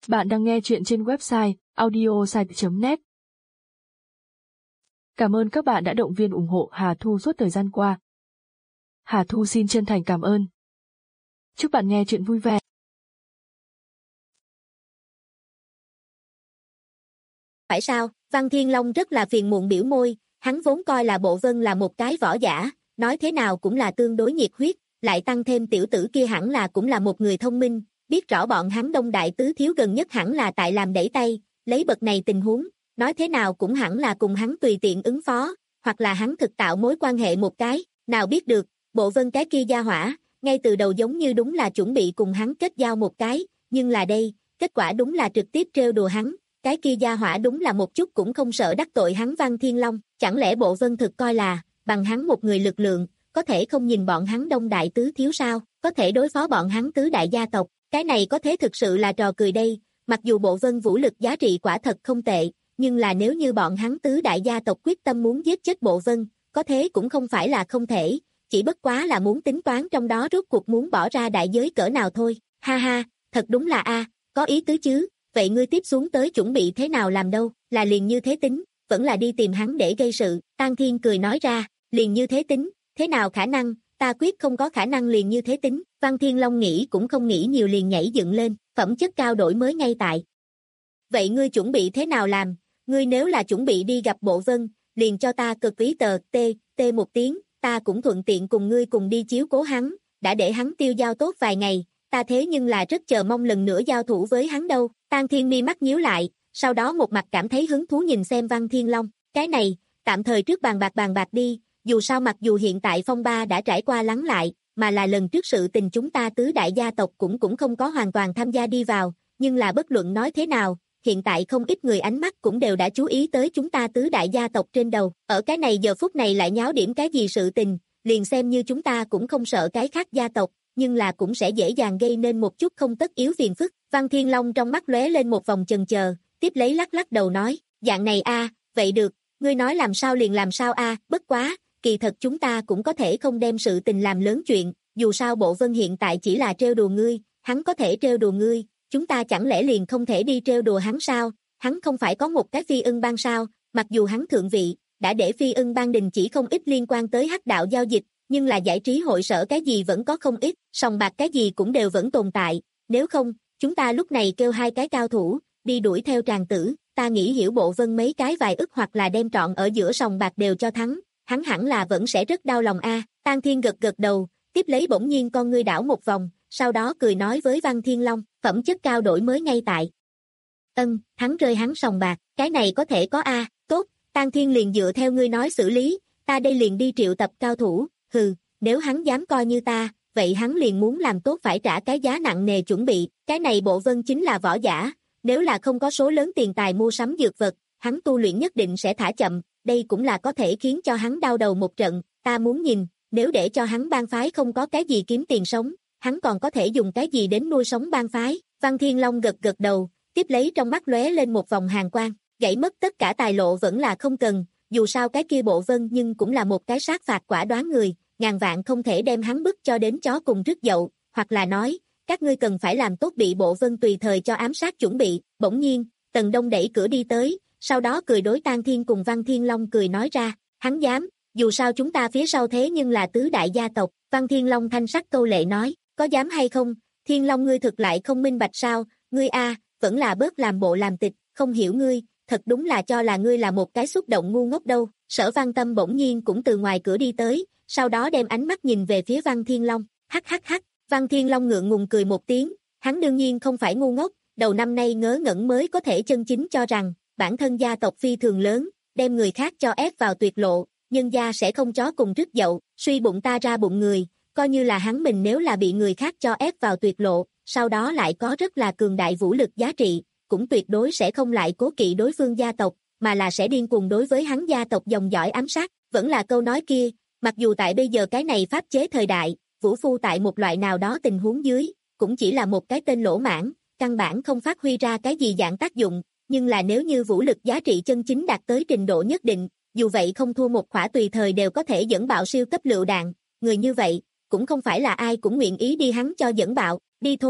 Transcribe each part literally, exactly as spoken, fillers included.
Bạn đang nghe chuyện trên website audiosite chấm net. Cảm ơn các bạn đã động viên ủng hộ Hà Thu suốt thời gian qua. Hà Thu xin chân thành cảm ơn. Chúc bạn nghe chuyện vui vẻ. Phải sao? Văn Thiên Long rất là phiền muộn biểu môi, hắn vốn coi là Bộ Vân là một cái võ giả, nói thế nào cũng là tương đối nhiệt huyết, lại tăng thêm tiểu tử kia hẳn là cũng là một người thông minh, biết rõ bọn hắn Đông Đại Tứ Thiếu gần nhất hẳn là tại làm đẩy tay, lấy bậc này tình huống, nói thế nào cũng hẳn là cùng hắn tùy tiện ứng phó, hoặc là hắn thực tạo mối quan hệ một cái, nào biết được, Bộ Vân cái kia gia hỏa, ngay từ đầu giống như đúng là chuẩn bị cùng hắn kết giao một cái, nhưng là đây, kết quả đúng là trực tiếp trêu đùa hắn. Cái kia gia hỏa đúng là một chút cũng không sợ đắc tội hắn Văn Thiên Long, chẳng lẽ Bộ Vân thực coi là, bằng hắn một người lực lượng, có thể không nhìn bọn hắn Đông Đại Tứ Thiếu sao, có thể đối phó bọn hắn tứ đại gia tộc, cái này có thế thực sự là trò cười đây, mặc dù Bộ Vân vũ lực giá trị quả thật không tệ, nhưng là nếu như bọn hắn tứ đại gia tộc quyết tâm muốn giết chết Bộ Vân, có thế cũng không phải là không thể, chỉ bất quá là muốn tính toán trong đó rốt cuộc muốn bỏ ra đại giới cỡ nào thôi, ha ha, thật đúng là a, có ý tứ chứ. Vậy ngươi tiếp xuống tới chuẩn bị thế nào làm đâu, là liền như thế tính, vẫn là đi tìm hắn để gây sự, Tang Thiên cười nói ra, liền như thế tính, thế nào khả năng, ta quyết không có khả năng liền như thế tính, Văn Thiên Long nghĩ cũng không nghĩ nhiều liền nhảy dựng lên, phẩm chất cao đổi mới ngay tại. Vậy ngươi chuẩn bị thế nào làm, ngươi nếu là chuẩn bị đi gặp Bộ Vân, liền cho ta cực ý tờ, t, t một tiếng, ta cũng thuận tiện cùng ngươi cùng đi chiếu cố hắn, đã để hắn tiêu giao tốt vài ngày. Ta thế nhưng là rất chờ mong lần nữa giao thủ với hắn đâu, Tang Thiên mi mắt nhíu lại, sau đó một mặt cảm thấy hứng thú nhìn xem Văn Thiên Long, cái này, tạm thời trước bàn bạc bàn bạc đi, dù sao mặc dù hiện tại phong ba đã trải qua lắng lại, mà là lần trước sự tình chúng ta tứ đại gia tộc cũng cũng không có hoàn toàn tham gia đi vào, nhưng là bất luận nói thế nào, hiện tại không ít người ánh mắt cũng đều đã chú ý tới chúng ta tứ đại gia tộc trên đầu, ở cái này giờ phút này lại nháo điểm cái gì sự tình, liền xem như chúng ta cũng không sợ cái khác gia tộc, nhưng là cũng sẽ dễ dàng gây nên một chút không tất yếu phiền phức. Văn Thiên Long trong mắt lóe lên một vòng chần chờ, tiếp lấy lắc lắc đầu nói, dạng này a, vậy được, ngươi nói làm sao liền làm sao a, bất quá, kỳ thật chúng ta cũng có thể không đem sự tình làm lớn chuyện, dù sao Bộ Vân hiện tại chỉ là trêu đùa ngươi, hắn có thể trêu đùa ngươi, chúng ta chẳng lẽ liền không thể đi trêu đùa hắn sao, hắn không phải có một cái phi ưng bang sao, mặc dù hắn thượng vị, đã để phi ưng bang đình chỉ không ít liên quan tới hắc đạo giao dịch, nhưng là giải trí hội sở cái gì vẫn có không ít, sòng bạc cái gì cũng đều vẫn tồn tại, nếu không, chúng ta lúc này kêu hai cái cao thủ, đi đuổi theo tràng tử, ta nghĩ hiểu Bộ Vân mấy cái vài ức hoặc là đem trọn ở giữa sòng bạc đều cho thắng, hắn hẳn là vẫn sẽ rất đau lòng a. À. Tang Thiên gật gật đầu, tiếp lấy bỗng nhiên con ngươi đảo một vòng, sau đó cười nói với Văn Thiên Long, phẩm chất cao đổi mới ngay tại. Ân, thắng rơi hắn sòng bạc, cái này có thể có a, à. Tốt, Tang Thiên liền dựa theo ngươi nói xử lý, ta đây liền đi triệu tập cao thủ. Hừ, nếu hắn dám coi như ta, vậy hắn liền muốn làm tốt phải trả cái giá nặng nề chuẩn bị, cái này Bộ Vân chính là võ giả, nếu là không có số lớn tiền tài mua sắm dược vật, hắn tu luyện nhất định sẽ thả chậm, đây cũng là có thể khiến cho hắn đau đầu một trận, ta muốn nhìn, nếu để cho hắn bang phái không có cái gì kiếm tiền sống, hắn còn có thể dùng cái gì đến nuôi sống bang phái, Văn Thiên Long gật gật đầu, tiếp lấy trong mắt lóe lên một vòng hàn quang, gãy mất tất cả tài lộ vẫn là không cần. Dù sao cái kia Bộ Vân nhưng cũng là một cái sát phạt quả đoán người, ngàn vạn không thể đem hắn bức cho đến chó cùng rứt dậu, hoặc là nói, các ngươi cần phải làm tốt bị Bộ Vân tùy thời cho ám sát chuẩn bị. Bỗng nhiên, Tần Đông đẩy cửa đi tới, sau đó cười đối Tang Thiên cùng Văn Thiên Long cười nói ra, hắn dám, dù sao chúng ta phía sau thế nhưng là tứ đại gia tộc, Văn Thiên Long thanh sắc câu lệ nói, có dám hay không, Thiên Long ngươi thực lại không minh bạch sao, ngươi a, vẫn là bớt làm bộ làm tịch, không hiểu ngươi. Thật đúng là cho là ngươi là một cái xúc động ngu ngốc đâu, Sở Văn Tâm bỗng nhiên cũng từ ngoài cửa đi tới, sau đó đem ánh mắt nhìn về phía Văn Thiên Long, hắc hắc hắc, Văn Thiên Long ngượng ngùng cười một tiếng, hắn đương nhiên không phải ngu ngốc, đầu năm nay ngớ ngẩn mới có thể chân chính cho rằng, bản thân gia tộc phi thường lớn, đem người khác cho ép vào tuyệt lộ, nhân gia sẽ không chó cùng rứt dậu, suy bụng ta ra bụng người, coi như là hắn mình nếu là bị người khác cho ép vào tuyệt lộ, sau đó lại có rất là cường đại vũ lực giá trị, cũng tuyệt đối sẽ không lại cố kỵ đối phương gia tộc, mà là sẽ điên cuồng đối với hắn gia tộc dòng dõi ám sát, vẫn là câu nói kia, mặc dù tại bây giờ cái này pháp chế thời đại, vũ phu tại một loại nào đó tình huống dưới, cũng chỉ là một cái tên lỗ mãng, căn bản không phát huy ra cái gì dạng tác dụng, nhưng là nếu như vũ lực giá trị chân chính đạt tới trình độ nhất định, dù vậy không thua một khỏa tùy thời đều có thể dẫn bạo siêu cấp lựu đạn, người như vậy, cũng không phải là ai cũng nguyện ý đi hắn cho dẫn bạo, đi thôi,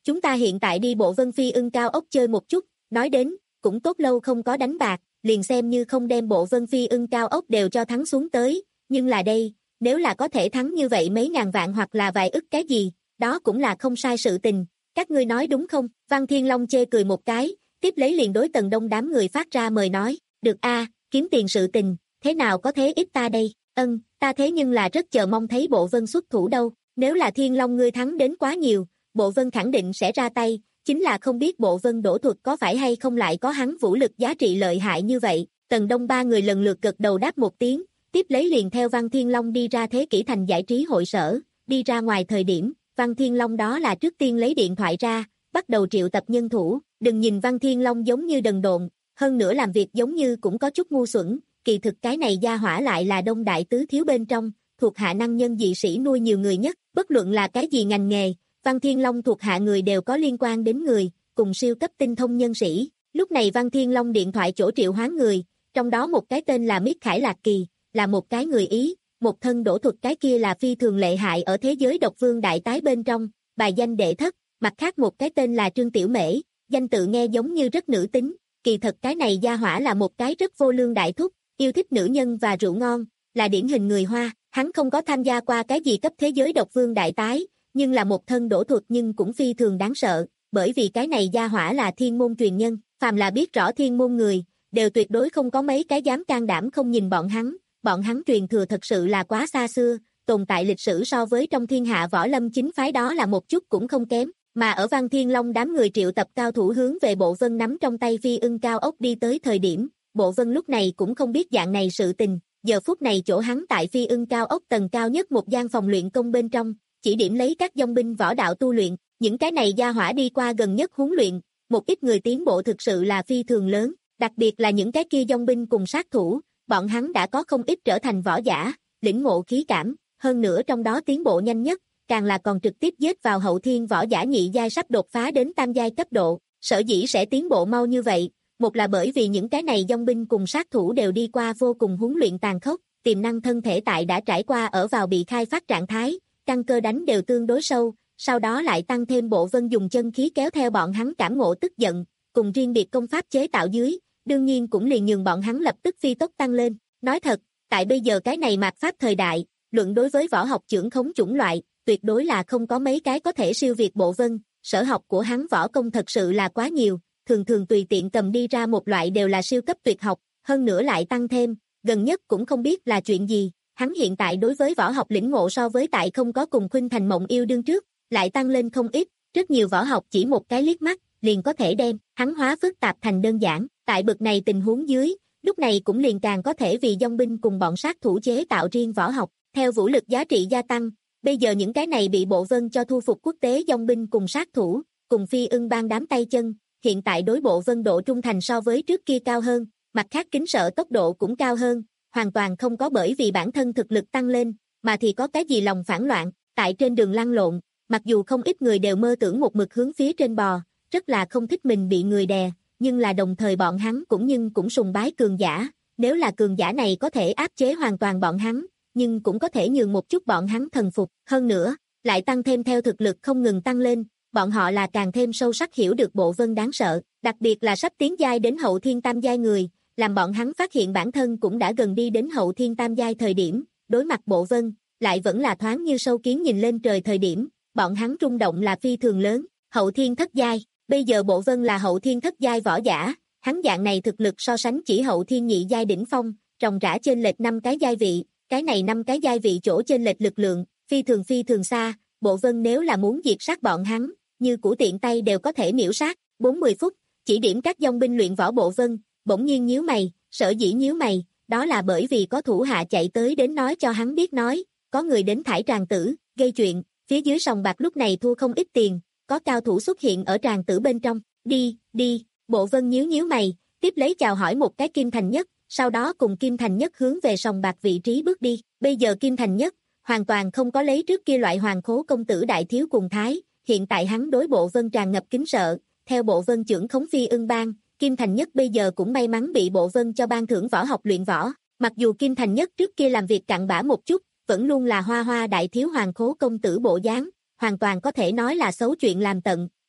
chúng ta hiện tại đi bộ Vân Phi Ưng cao ốc chơi một chút, nói đến, cũng tốt lâu không có đánh bạc, liền xem như không đem bộ Vân Phi Ưng cao ốc đều cho thắng xuống tới, nhưng là đây, nếu là có thể thắng như vậy mấy ngàn vạn hoặc là vài ức cái gì, đó cũng là không sai sự tình, các ngươi nói đúng không? Văn Thiên Long chê cười một cái, tiếp lấy liền đối Tần Đông đám người phát ra mời nói, được a, kiếm tiền sự tình, thế nào có thế ít ta đây, ân, ta thế nhưng là rất chờ mong thấy bộ Vân xuất thủ đâu, nếu là Thiên Long ngươi thắng đến quá nhiều, bộ Vân khẳng định sẽ ra tay, chính là không biết bộ Vân đổ thuật có phải hay không lại có hắn vũ lực giá trị lợi hại như vậy. Tần Đông ba người lần lượt gật đầu đáp một tiếng, tiếp lấy liền theo Văn Thiên Long đi ra Thế Kỷ Thành giải trí hội sở, đi ra ngoài thời điểm, Văn Thiên Long đó là trước tiên lấy điện thoại ra, bắt đầu triệu tập nhân thủ, đừng nhìn Văn Thiên Long giống như đần độn, hơn nữa làm việc giống như cũng có chút ngu xuẩn, kỳ thực cái này gia hỏa lại là Đông Đại Tứ Thiếu bên trong, thuộc hạ năng nhân dị sĩ nuôi nhiều người nhất, bất luận là cái gì ngành nghề, Văn Thiên Long thuộc hạ người đều có liên quan đến người, cùng siêu cấp tinh thông nhân sĩ. Lúc này Văn Thiên Long điện thoại chỗ triệu hoán người, trong đó một cái tên là Miết Khải Lạc Kỳ, là một cái người Ý, một thân đổ thuật cái kia là phi thường lệ hại ở thế giới độc vương đại tái bên trong, bài danh đệ thất, mặt khác một cái tên là Trương Tiểu Mễ, danh tự nghe giống như rất nữ tính, kỳ thật cái này gia hỏa là một cái rất vô lương đại thúc, yêu thích nữ nhân và rượu ngon, là điển hình người Hoa, hắn không có tham gia qua cái gì cấp thế giới độc vương đại tái, nhưng là một thân đổ thuật nhưng cũng phi thường đáng sợ, bởi vì cái này gia hỏa là thiên môn truyền nhân, phàm là biết rõ thiên môn người, đều tuyệt đối không có mấy cái dám can đảm không nhìn bọn hắn, bọn hắn truyền thừa thật sự là quá xa xưa, tồn tại lịch sử so với trong thiên hạ võ lâm chính phái đó là một chút cũng không kém, mà ở Văn Thiên Long đám người triệu tập cao thủ hướng về Bộ Vân nắm trong tay Phi Ưng cao ốc đi tới thời điểm, Bộ Vân lúc này cũng không biết dạng này sự tình, giờ phút này chỗ hắn tại Phi Ưng cao ốc tầng cao nhất một gian phòng luyện công bên trong, chỉ điểm lấy các dòng binh võ đạo tu luyện, những cái này gia hỏa đi qua gần nhất huấn luyện, một ít người tiến bộ thực sự là phi thường lớn, đặc biệt là những cái kia dòng binh cùng sát thủ, bọn hắn đã có không ít trở thành võ giả, lĩnh ngộ khí cảm, hơn nữa trong đó tiến bộ nhanh nhất, càng là còn trực tiếp giết vào hậu thiên võ giả nhị giai sắp đột phá đến tam giai cấp độ, sở dĩ sẽ tiến bộ mau như vậy, một là bởi vì những cái này dòng binh cùng sát thủ đều đi qua vô cùng huấn luyện tàn khốc, tiềm năng thân thể tại đã trải qua ở vào bị khai phát trạng thái, căn cơ đánh đều tương đối sâu, sau đó lại tăng thêm Bộ Vân dùng chân khí kéo theo bọn hắn cảm ngộ tức giận, cùng riêng biệt công pháp chế tạo dưới, đương nhiên cũng liền nhường bọn hắn lập tức phi tốc tăng lên. Nói thật, tại bây giờ cái này mạt pháp thời đại, luận đối với võ học chưởng khống chủng loại, tuyệt đối là không có mấy cái có thể siêu việt Bộ Vân, sở học của hắn võ công thật sự là quá nhiều, thường thường tùy tiện cầm đi ra một loại đều là siêu cấp tuyệt học, hơn nữa lại tăng thêm, gần nhất cũng không biết là chuyện gì. Hắn hiện tại đối với võ học lĩnh ngộ so với tại không có cùng Khuynh Thành Mộng yêu đương trước, lại tăng lên không ít, rất nhiều võ học chỉ một cái liếc mắt, liền có thể đem hắn hóa phức tạp thành đơn giản, tại bực này tình huống dưới, lúc này cũng liền càng có thể vì dòng binh cùng bọn sát thủ chế tạo riêng võ học, theo vũ lực giá trị gia tăng, bây giờ những cái này bị Bộ Vân cho thu phục quốc tế dòng binh cùng sát thủ, cùng Phi Ưng bang đám tay chân, hiện tại đối Bộ Vân độ trung thành so với trước kia cao hơn, mặt khác kính sợ tốc độ cũng cao hơn, hoàn toàn không có bởi vì bản thân thực lực tăng lên, mà thì có cái gì lòng phản loạn, tại trên đường lăn lộn, mặc dù không ít người đều mơ tưởng một mực hướng phía trên bò, rất là không thích mình bị người đè, nhưng là đồng thời bọn hắn cũng nhưng cũng sùng bái cường giả, nếu là cường giả này có thể áp chế hoàn toàn bọn hắn, nhưng cũng có thể nhường một chút bọn hắn thần phục, hơn nữa, lại tăng thêm theo thực lực không ngừng tăng lên, bọn họ là càng thêm sâu sắc hiểu được Bộ Vân đáng sợ, đặc biệt là sắp tiến giai đến hậu thiên tam giai người, làm bọn hắn phát hiện bản thân cũng đã gần đi đến hậu thiên tam giai thời điểm, đối mặt Bộ Vân, lại vẫn là thoáng như sâu kiến nhìn lên trời thời điểm, bọn hắn rung động là phi thường lớn, hậu thiên thất giai, bây giờ Bộ Vân là hậu thiên thất giai võ giả, hắn dạng này thực lực so sánh chỉ hậu thiên nhị giai đỉnh phong, ròng rã trên lệch năm cái giai vị, cái này năm cái giai vị chỗ trên lệch lực lượng, phi thường phi thường xa, Bộ Vân nếu là muốn diệt sát bọn hắn, như củ tiện tay đều có thể miễu sát, bốn mươi phút, chỉ điểm các dòng binh luyện võ Bộ Vân, bỗng nhiên nhíu mày, sở dĩ nhíu mày, đó là bởi vì có thủ hạ chạy tới đến nói cho hắn biết nói, có người đến thải tràng tử, gây chuyện, phía dưới sòng bạc lúc này thua không ít tiền, có cao thủ xuất hiện ở tràng tử bên trong, đi, đi, Bộ Vân nhíu nhíu mày, tiếp lấy chào hỏi một cái Kim Thành Nhất, sau đó cùng Kim Thành Nhất hướng về sòng bạc vị trí bước đi, bây giờ Kim Thành Nhất, hoàn toàn không có lấy trước kia loại hoàng khố công tử đại thiếu cùng thái, hiện tại hắn đối Bộ Vân tràn ngập kính sợ, theo Bộ Vân trưởng khống Phi Ưng bang, Kim Thành Nhất bây giờ cũng may mắn bị Bộ Vân cho ban thưởng võ học luyện võ, mặc dù Kim Thành Nhất trước kia làm việc cặn bã một chút, vẫn luôn là hoa hoa đại thiếu hoàng khố công tử bộ dáng, hoàn toàn có thể nói là xấu chuyện làm tận,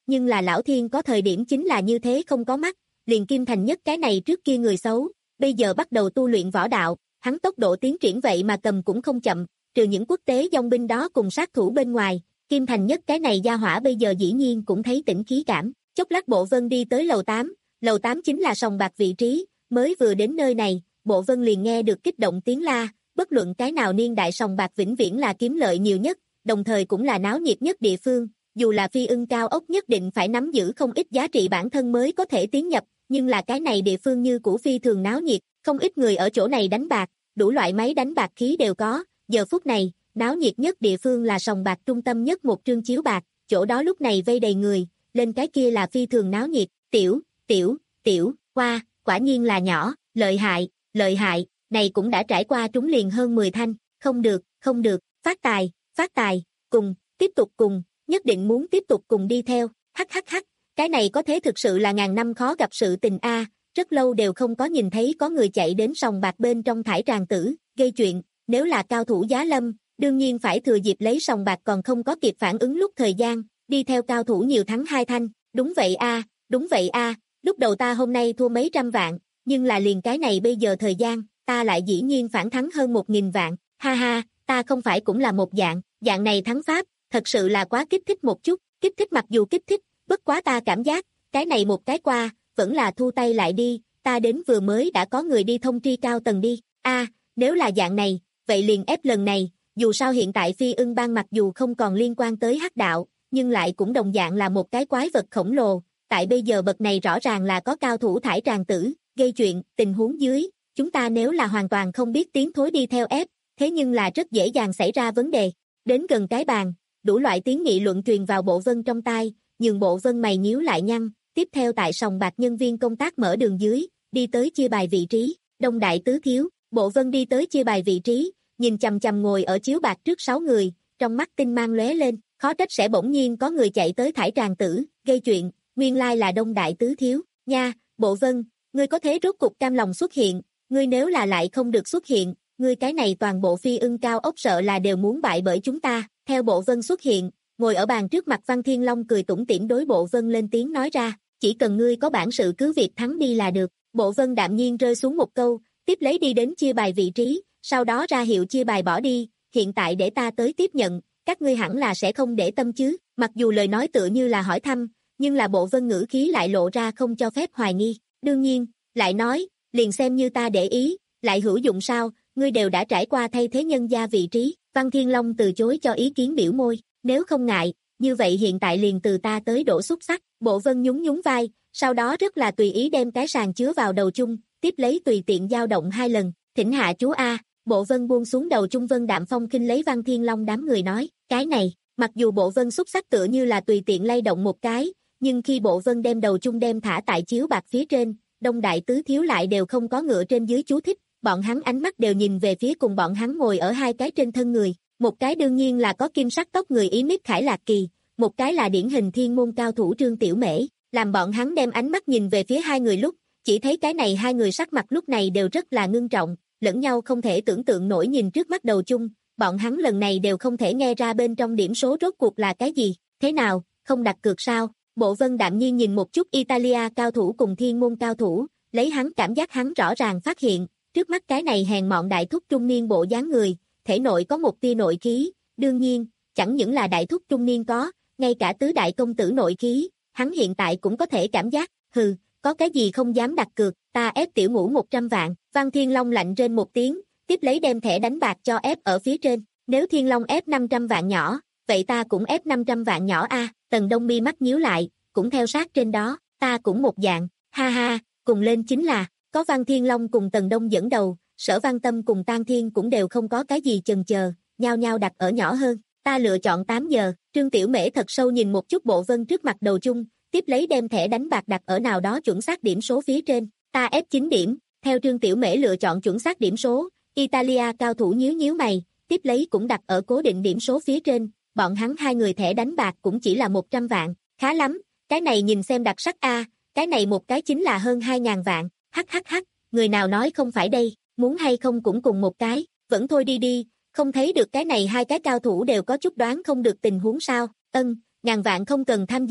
nhưng là lão thiên có thời điểm chính là như thế không có mắt, liền Kim Thành Nhất cái này trước kia người xấu, bây giờ bắt đầu tu luyện võ đạo, hắn tốc độ tiến triển vậy mà cầm cũng không chậm, trừ những quốc tế dòng binh đó cùng sát thủ bên ngoài, Kim Thành Nhất cái này gia hỏa bây giờ dĩ nhiên cũng thấy tỉnh khí cảm, chốc lát Bộ Vân đi tới lầu tám, lầu tám chính là sòng bạc vị trí, mới vừa đến nơi này, Bộ Vân liền nghe được kích động tiếng la, bất luận cái nào niên đại sòng bạc vĩnh viễn là kiếm lợi nhiều nhất, đồng thời cũng là náo nhiệt nhất địa phương, dù là Phi Ưng cao ốc nhất định phải nắm giữ không ít giá trị bản thân mới có thể tiến nhập, nhưng là cái này địa phương như cũ phi thường náo nhiệt, không ít người ở chỗ này đánh bạc, đủ loại máy đánh bạc khí đều có, giờ phút này, náo nhiệt nhất địa phương là sòng bạc trung tâm nhất một trương chiếu bạc, chỗ đó lúc này vây đầy người, lên cái kia là phi thường náo nhiệt, tiểu, tiểu, tiểu, qua, quả nhiên là nhỏ, lợi hại, lợi hại, này cũng đã trải qua trúng liền hơn mười thanh, không được, không được, phát tài, phát tài, cùng, tiếp tục cùng, nhất định muốn tiếp tục cùng đi theo, hắc hắc hắc, cái này có thế thực sự là ngàn năm khó gặp sự tình a, rất lâu đều không có nhìn thấy có người chạy đến sòng bạc bên trong thải tràng tử, gây chuyện, nếu là cao thủ giá lâm, đương nhiên phải thừa dịp lấy sòng bạc còn không có kịp phản ứng lúc thời gian, đi theo cao thủ nhiều thắng hai thanh, đúng vậy a, đúng vậy a, lúc đầu ta hôm nay thua mấy trăm vạn, nhưng là liền cái này bây giờ thời gian, ta lại dĩ nhiên phản thắng hơn một nghìn vạn, ha ha, ta không phải cũng là một dạng, dạng này thắng pháp, thật sự là quá kích thích một chút, kích thích mặc dù kích thích, bất quá ta cảm giác, cái này một cái qua, vẫn là thu tay lại đi, ta đến vừa mới đã có người đi thông tri cao tầng đi, a, nếu là dạng này, vậy liền ép lần này, dù sao hiện tại Phi Ưng Bang mặc dù không còn liên quan tới hắc đạo, nhưng lại cũng đồng dạng là một cái quái vật khổng lồ, tại bây giờ bậc này rõ ràng là có cao thủ thải tràng tử, gây chuyện, tình huống dưới, chúng ta nếu là hoàn toàn không biết tiến thối đi theo ép, thế nhưng là rất dễ dàng xảy ra vấn đề, đến gần cái bàn, đủ loại tiếng nghị luận truyền vào Bộ Vân trong tai, nhường Bộ Vân mày nhíu lại nhăn, tiếp theo tại sòng bạc nhân viên công tác mở đường dưới, đi tới chia bài vị trí, Đông Đại Tứ Thiếu, Bộ Vân đi tới chia bài vị trí, nhìn chằm chằm ngồi ở chiếu bạc trước sáu người, trong mắt tinh mang lóe lên, khó trách sẽ bỗng nhiên có người chạy tới thải tràng tử, gây chuyện, nguyên lai là Đông Đại Tứ Thiếu, nha, Bộ Vân, ngươi có thế rốt cục cam lòng xuất hiện, ngươi nếu là lại không được xuất hiện, ngươi cái này toàn bộ Phi Ưng cao ốc sợ là đều muốn bại bởi chúng ta, theo Bộ Vân xuất hiện, ngồi ở bàn trước mặt Văn Thiên Long cười tủm tỉm đối Bộ Vân lên tiếng nói ra, chỉ cần ngươi có bản sự cứ việc thắng đi là được, Bộ Vân đạm nhiên rơi xuống một câu, tiếp lấy đi đến chia bài vị trí, sau đó ra hiệu chia bài bỏ đi, hiện tại để ta tới tiếp nhận, các ngươi hẳn là sẽ không để tâm chứ, mặc dù lời nói tựa như là hỏi thăm, nhưng là Bộ Vân ngữ khí lại lộ ra không cho phép hoài nghi, đương nhiên, lại nói, liền xem như ta để ý, lại hữu dụng sao, ngươi đều đã trải qua thay thế nhân gia vị trí, Văn Thiên Long từ chối cho ý kiến biểu môi, nếu không ngại, như vậy hiện tại liền từ ta tới đổ xúc sắc, Bộ Vân nhún nhún vai, sau đó rất là tùy ý đem cái sàng chứa vào đầu chung, tiếp lấy tùy tiện dao động hai lần, thỉnh hạ chú A, Bộ Vân buông xuống đầu chung Vân Đạm Phong khinh lấy Văn Thiên Long đám người nói, cái này, mặc dù Bộ Vân xúc sắc tựa như là tùy tiện lay động một cái, nhưng khi Bộ Vân đem đầu chung đem thả tại chiếu bạc phía trên, Đông Đại Tứ Thiếu lại đều không có ngựa trên dưới chú thích, bọn hắn ánh mắt đều nhìn về phía cùng bọn hắn ngồi ở hai cái trên thân người, một cái đương nhiên là có kim sắc tóc người Ý Miếp Khải Lạc Kỳ, một cái là điển hình thiên môn cao thủ Trương Tiểu Mễ, làm bọn hắn đem ánh mắt nhìn về phía hai người lúc, chỉ thấy cái này hai người sắc mặt lúc này đều rất là ngưng trọng, lẫn nhau không thể tưởng tượng nổi nhìn trước mắt đầu chung, bọn hắn lần này đều không thể nghe ra bên trong điểm số rốt cuộc là cái gì, thế nào, không đặt cược sao, Bộ Vân đạm nhiên nhìn một chút Italia cao thủ cùng thiên môn cao thủ, lấy hắn cảm giác hắn rõ ràng phát hiện, trước mắt cái này hèn mọn đại thúc trung niên bộ dáng người, thể nội có một tia nội khí, đương nhiên, chẳng những là đại thúc trung niên có, ngay cả tứ đại công tử nội khí, hắn hiện tại cũng có thể cảm giác, hừ, có cái gì không dám đặt cược, ta ép tiểu ngũ một trăm vạn, Văn Thiên Long lạnh trên một tiếng, tiếp lấy đem thẻ đánh bạc cho ép ở phía trên, nếu Thiên Long ép năm trăm vạn nhỏ, vậy ta cũng ép năm trăm vạn nhỏ a, Tần Đông mi mắt nhíu lại, cũng theo sát trên đó, ta cũng một dạng, ha ha, cùng lên chính là, có Văn Thiên Long cùng Tần Đông dẫn đầu, Sở Văn Tâm cùng Tang Thiên cũng đều không có cái gì chần chờ, nhao nhao đặt ở nhỏ hơn, ta lựa chọn tám giờ, Trương Tiểu Mễ thật sâu nhìn một chút Bộ Vân trước mặt đầu chung, tiếp lấy đem thẻ đánh bạc đặt ở nào đó chuẩn xác điểm số phía trên, ta ép chín điểm, theo Trương Tiểu Mễ lựa chọn chuẩn xác điểm số, Italia cao thủ nhíu nhíu mày, tiếp lấy cũng đặt ở cố định điểm số phía trên, bọn hắn hai người thẻ đánh bạc cũng chỉ là một trăm vạn, khá lắm, cái này nhìn xem đặc sắc a, cái này một cái chính là hơn hai ngàn vạn, hắc hắc hắc, người nào nói không phải đây, muốn hay không cũng cùng một cái, vẫn thôi đi đi, không thấy được cái này hai cái cao thủ đều có chút đoán không được tình huống sao, ân, ngàn vạn không cần tham dự,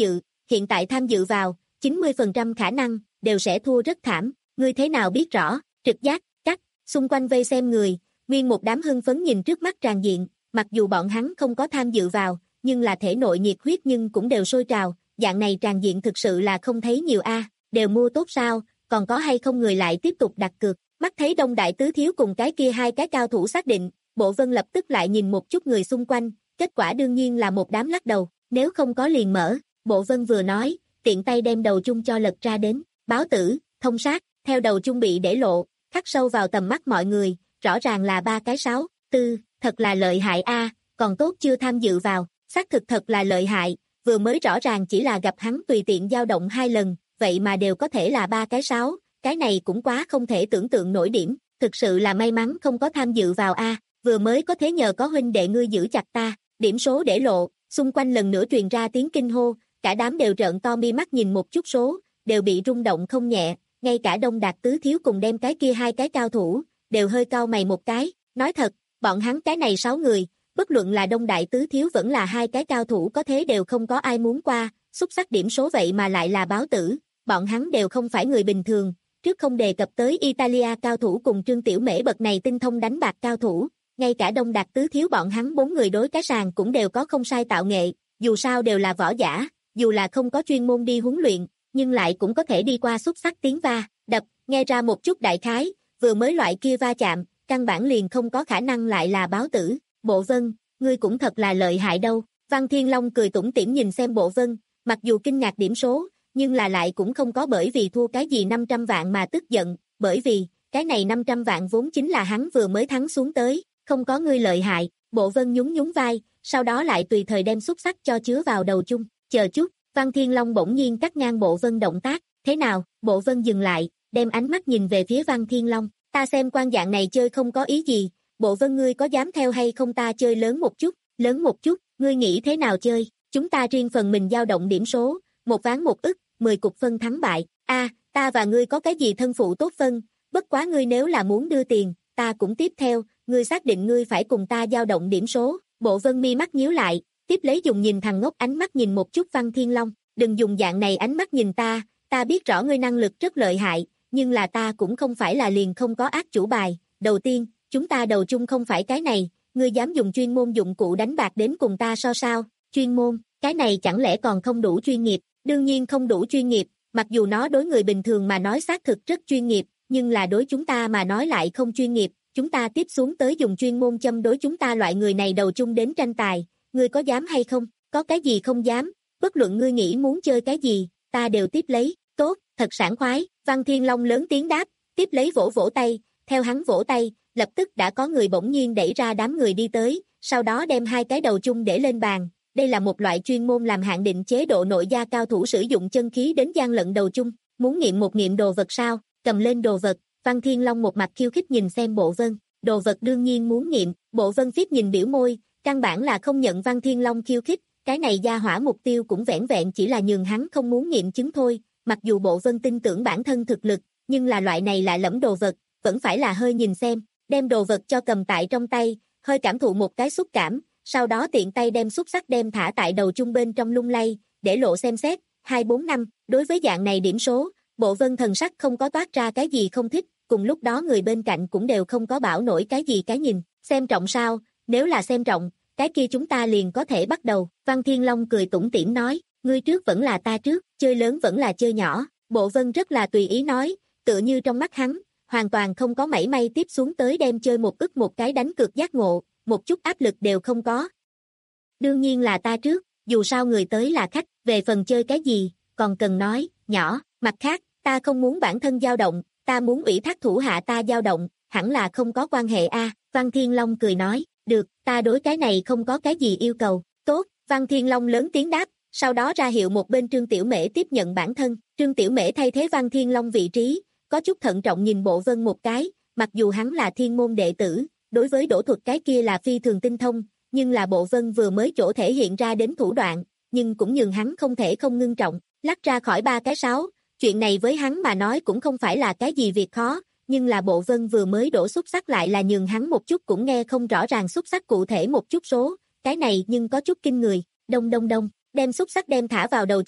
hiện tại tham dự vào, chín mươi phần trăm khả năng, đều sẽ thua rất thảm, ngươi thế nào biết rõ, trực giác, cắt, xung quanh vây xem người, nguyên một đám hưng phấn nhìn trước mắt tràn diện, mặc dù bọn hắn không có tham dự vào, nhưng là thể nội nhiệt huyết nhưng cũng đều sôi trào, dạng này tràn diện thực sự là không thấy nhiều a, đều mua tốt sao, còn có hay không người lại tiếp tục đặt cược, mắt thấy Đông Đại Tứ Thiếu cùng cái kia hai cái cao thủ xác định, Bộ Vân lập tức lại nhìn một chút người xung quanh, kết quả đương nhiên là một đám lắc đầu, nếu không có liền mở, Bộ Vân vừa nói, tiện tay đem đầu chung cho lật ra đến, báo tử, thông sát, theo đầu chung bị để lộ, khắc sâu vào tầm mắt mọi người, rõ ràng là ba cái sáu, tư, thật là lợi hại a, còn tốt chưa tham dự vào, xác thực thật là lợi hại, vừa mới rõ ràng chỉ là gặp hắn tùy tiện dao động hai lần, vậy mà đều có thể là ba cái sáu, cái này cũng quá không thể tưởng tượng nổi điểm, thực sự là may mắn không có tham dự vào a, vừa mới có thế nhờ có huynh đệ ngươi giữ chặt ta, điểm số để lộ, xung quanh lần nữa truyền ra tiếng kinh hô, cả đám đều trợn to mi mắt nhìn một chút số, đều bị rung động không nhẹ, ngay cả Đông Đạt Tứ Thiếu cùng đem cái kia hai cái cao thủ, đều hơi cau mày một cái, nói thật, bọn hắn cái này sáu người, bất luận là Đông Đại Tứ Thiếu vẫn là hai cái cao thủ có thế đều không có ai muốn qua, xúc sắc điểm số vậy mà lại là báo tử, bọn hắn đều không phải người bình thường, trước không đề cập tới Italia cao thủ cùng Trương Tiểu Mễ bậc này tinh thông đánh bạc cao thủ, ngay cả Đông Đạt Tứ Thiếu bọn hắn bốn người đối cái sàn cũng đều có không sai tạo nghệ, dù sao đều là võ giả, dù là không có chuyên môn đi huấn luyện, nhưng lại cũng có thể đi qua xúc sắc tiếng va, đập, nghe ra một chút đại khái, vừa mới loại kia va chạm, căn bản liền không có khả năng lại là báo tử, Bộ Vân, ngươi cũng thật là lợi hại đâu, Văn Thiên Long cười tủm tỉm nhìn xem Bộ Vân, mặc dù kinh ngạc điểm số, nhưng là lại cũng không có bởi vì thua cái gì năm trăm vạn mà tức giận, bởi vì, cái này năm trăm vạn vốn chính là hắn vừa mới thắng xuống tới, không có ngươi lợi hại, Bộ Vân nhún nhún vai, sau đó lại tùy thời đem xúc sắc cho chứa vào đầu chung, chờ chút, Văn Thiên Long bỗng nhiên cắt ngang Bộ Vân động tác, thế nào, Bộ Vân dừng lại, đem ánh mắt nhìn về phía Văn Thiên Long, ta xem quan dạng này chơi không có ý gì, Bộ Vân ngươi có dám theo hay không ta chơi lớn một chút, lớn một chút, ngươi nghĩ thế nào chơi, chúng ta riêng phần mình dao động điểm số, một ván một ức, mười cục phân thắng bại, a, ta và ngươi có cái gì thân phụ tốt phân, bất quá ngươi nếu là muốn đưa tiền, ta cũng tiếp theo, ngươi xác định ngươi phải cùng ta dao động điểm số, Bộ Vân mi mắt nhíu lại, tiếp lấy dùng nhìn thằng ngốc ánh mắt nhìn một chút Văn Thiên Long, đừng dùng dạng này ánh mắt nhìn ta, ta biết rõ ngươi năng lực rất lợi hại, nhưng là ta cũng không phải là liền không có ác chủ bài, đầu tiên, chúng ta đầu chung không phải cái này, ngươi dám dùng chuyên môn dụng cụ đánh bạc đến cùng ta so sao, chuyên môn, cái này chẳng lẽ còn không đủ chuyên nghiệp, đương nhiên không đủ chuyên nghiệp, mặc dù nó đối người bình thường mà nói xác thực rất chuyên nghiệp, nhưng là đối chúng ta mà nói lại không chuyên nghiệp, chúng ta tiếp xuống tới dùng chuyên môn châm đối chúng ta loại người này đầu chung đến tranh tài, ngươi có dám hay không, có cái gì không dám, bất luận ngươi nghĩ muốn chơi cái gì, ta đều tiếp lấy, tốt, thật sảng khoái, Văn Thiên Long lớn tiếng đáp, tiếp lấy vỗ vỗ tay, theo hắn vỗ tay, lập tức đã có người bỗng nhiên đẩy ra đám người đi tới, sau đó đem hai cái đầu chung để lên bàn, đây là một loại chuyên môn làm hạn định chế độ nội gia cao thủ sử dụng chân khí đến gian lận đầu chung, muốn nghiệm một nghiệm đồ vật sao, cầm lên đồ vật, Văn Thiên Long một mặt khiêu khích nhìn xem Bộ Vân, đồ vật đương nhiên muốn nghiệm, Bộ Vân phíp nhìn biểu môi, căn bản là không nhận Văn Thiên Long khiêu khích, cái này gia hỏa mục tiêu cũng vẻn vẹn chỉ là nhường hắn không muốn nghiệm chứng thôi, mặc dù Bộ Vân tin tưởng bản thân thực lực, nhưng là loại này lạ lẫm đồ vật, vẫn phải là hơi nhìn xem, đem đồ vật cho cầm tại trong tay, hơi cảm thụ một cái xúc cảm, sau đó tiện tay đem xúc sắc đem thả tại đầu chung bên trong lung lay, để lộ xem xét, hai bốn năm, đối với dạng này điểm số, Bộ Vân thần sắc không có toát ra cái gì không thích, cùng lúc đó người bên cạnh cũng đều không có bảo nổi cái gì cái nhìn, xem trọng sao, nếu là xem trọng, cái kia chúng ta liền có thể bắt đầu, Văn Thiên Long cười tủm tỉm nói, ngươi trước vẫn là ta trước, chơi lớn vẫn là chơi nhỏ, Bộ Vân rất là tùy ý nói, tựa như trong mắt hắn, hoàn toàn không có mảy may tiếp xuống tới đem chơi một ức một cái đánh cược giác ngộ, một chút áp lực đều không có. Đương nhiên là ta trước, dù sao người tới là khách, về phần chơi cái gì, còn cần nói, nhỏ, mặt khác, ta không muốn bản thân dao động, ta muốn ủy thác thủ hạ ta dao động, hẳn là không có quan hệ a. Văn Thiên Long cười nói, được, ta đối cái này không có cái gì yêu cầu, tốt, Văn Thiên Long lớn tiếng đáp, sau đó ra hiệu một bên Trương Tiểu Mễ tiếp nhận bản thân, Trương Tiểu Mễ thay thế Văn Thiên Long vị trí, có chút thận trọng nhìn Bộ Vân một cái, mặc dù hắn là thiên môn đệ tử, đối với đổ thuật cái kia là phi thường tinh thông, nhưng là Bộ Vân vừa mới chỗ thể hiện ra đến thủ đoạn, nhưng cũng nhường hắn không thể không ngưng trọng, lắc ra khỏi ba cái sáu, chuyện này với hắn mà nói cũng không phải là cái gì việc khó, nhưng là Bộ Vân vừa mới đổ xúc sắc lại là nhường hắn một chút cũng nghe không rõ ràng xúc sắc cụ thể một chút số, cái này nhưng có chút kinh người, đông đông đông, đem xúc sắc đem thả vào đầu chung,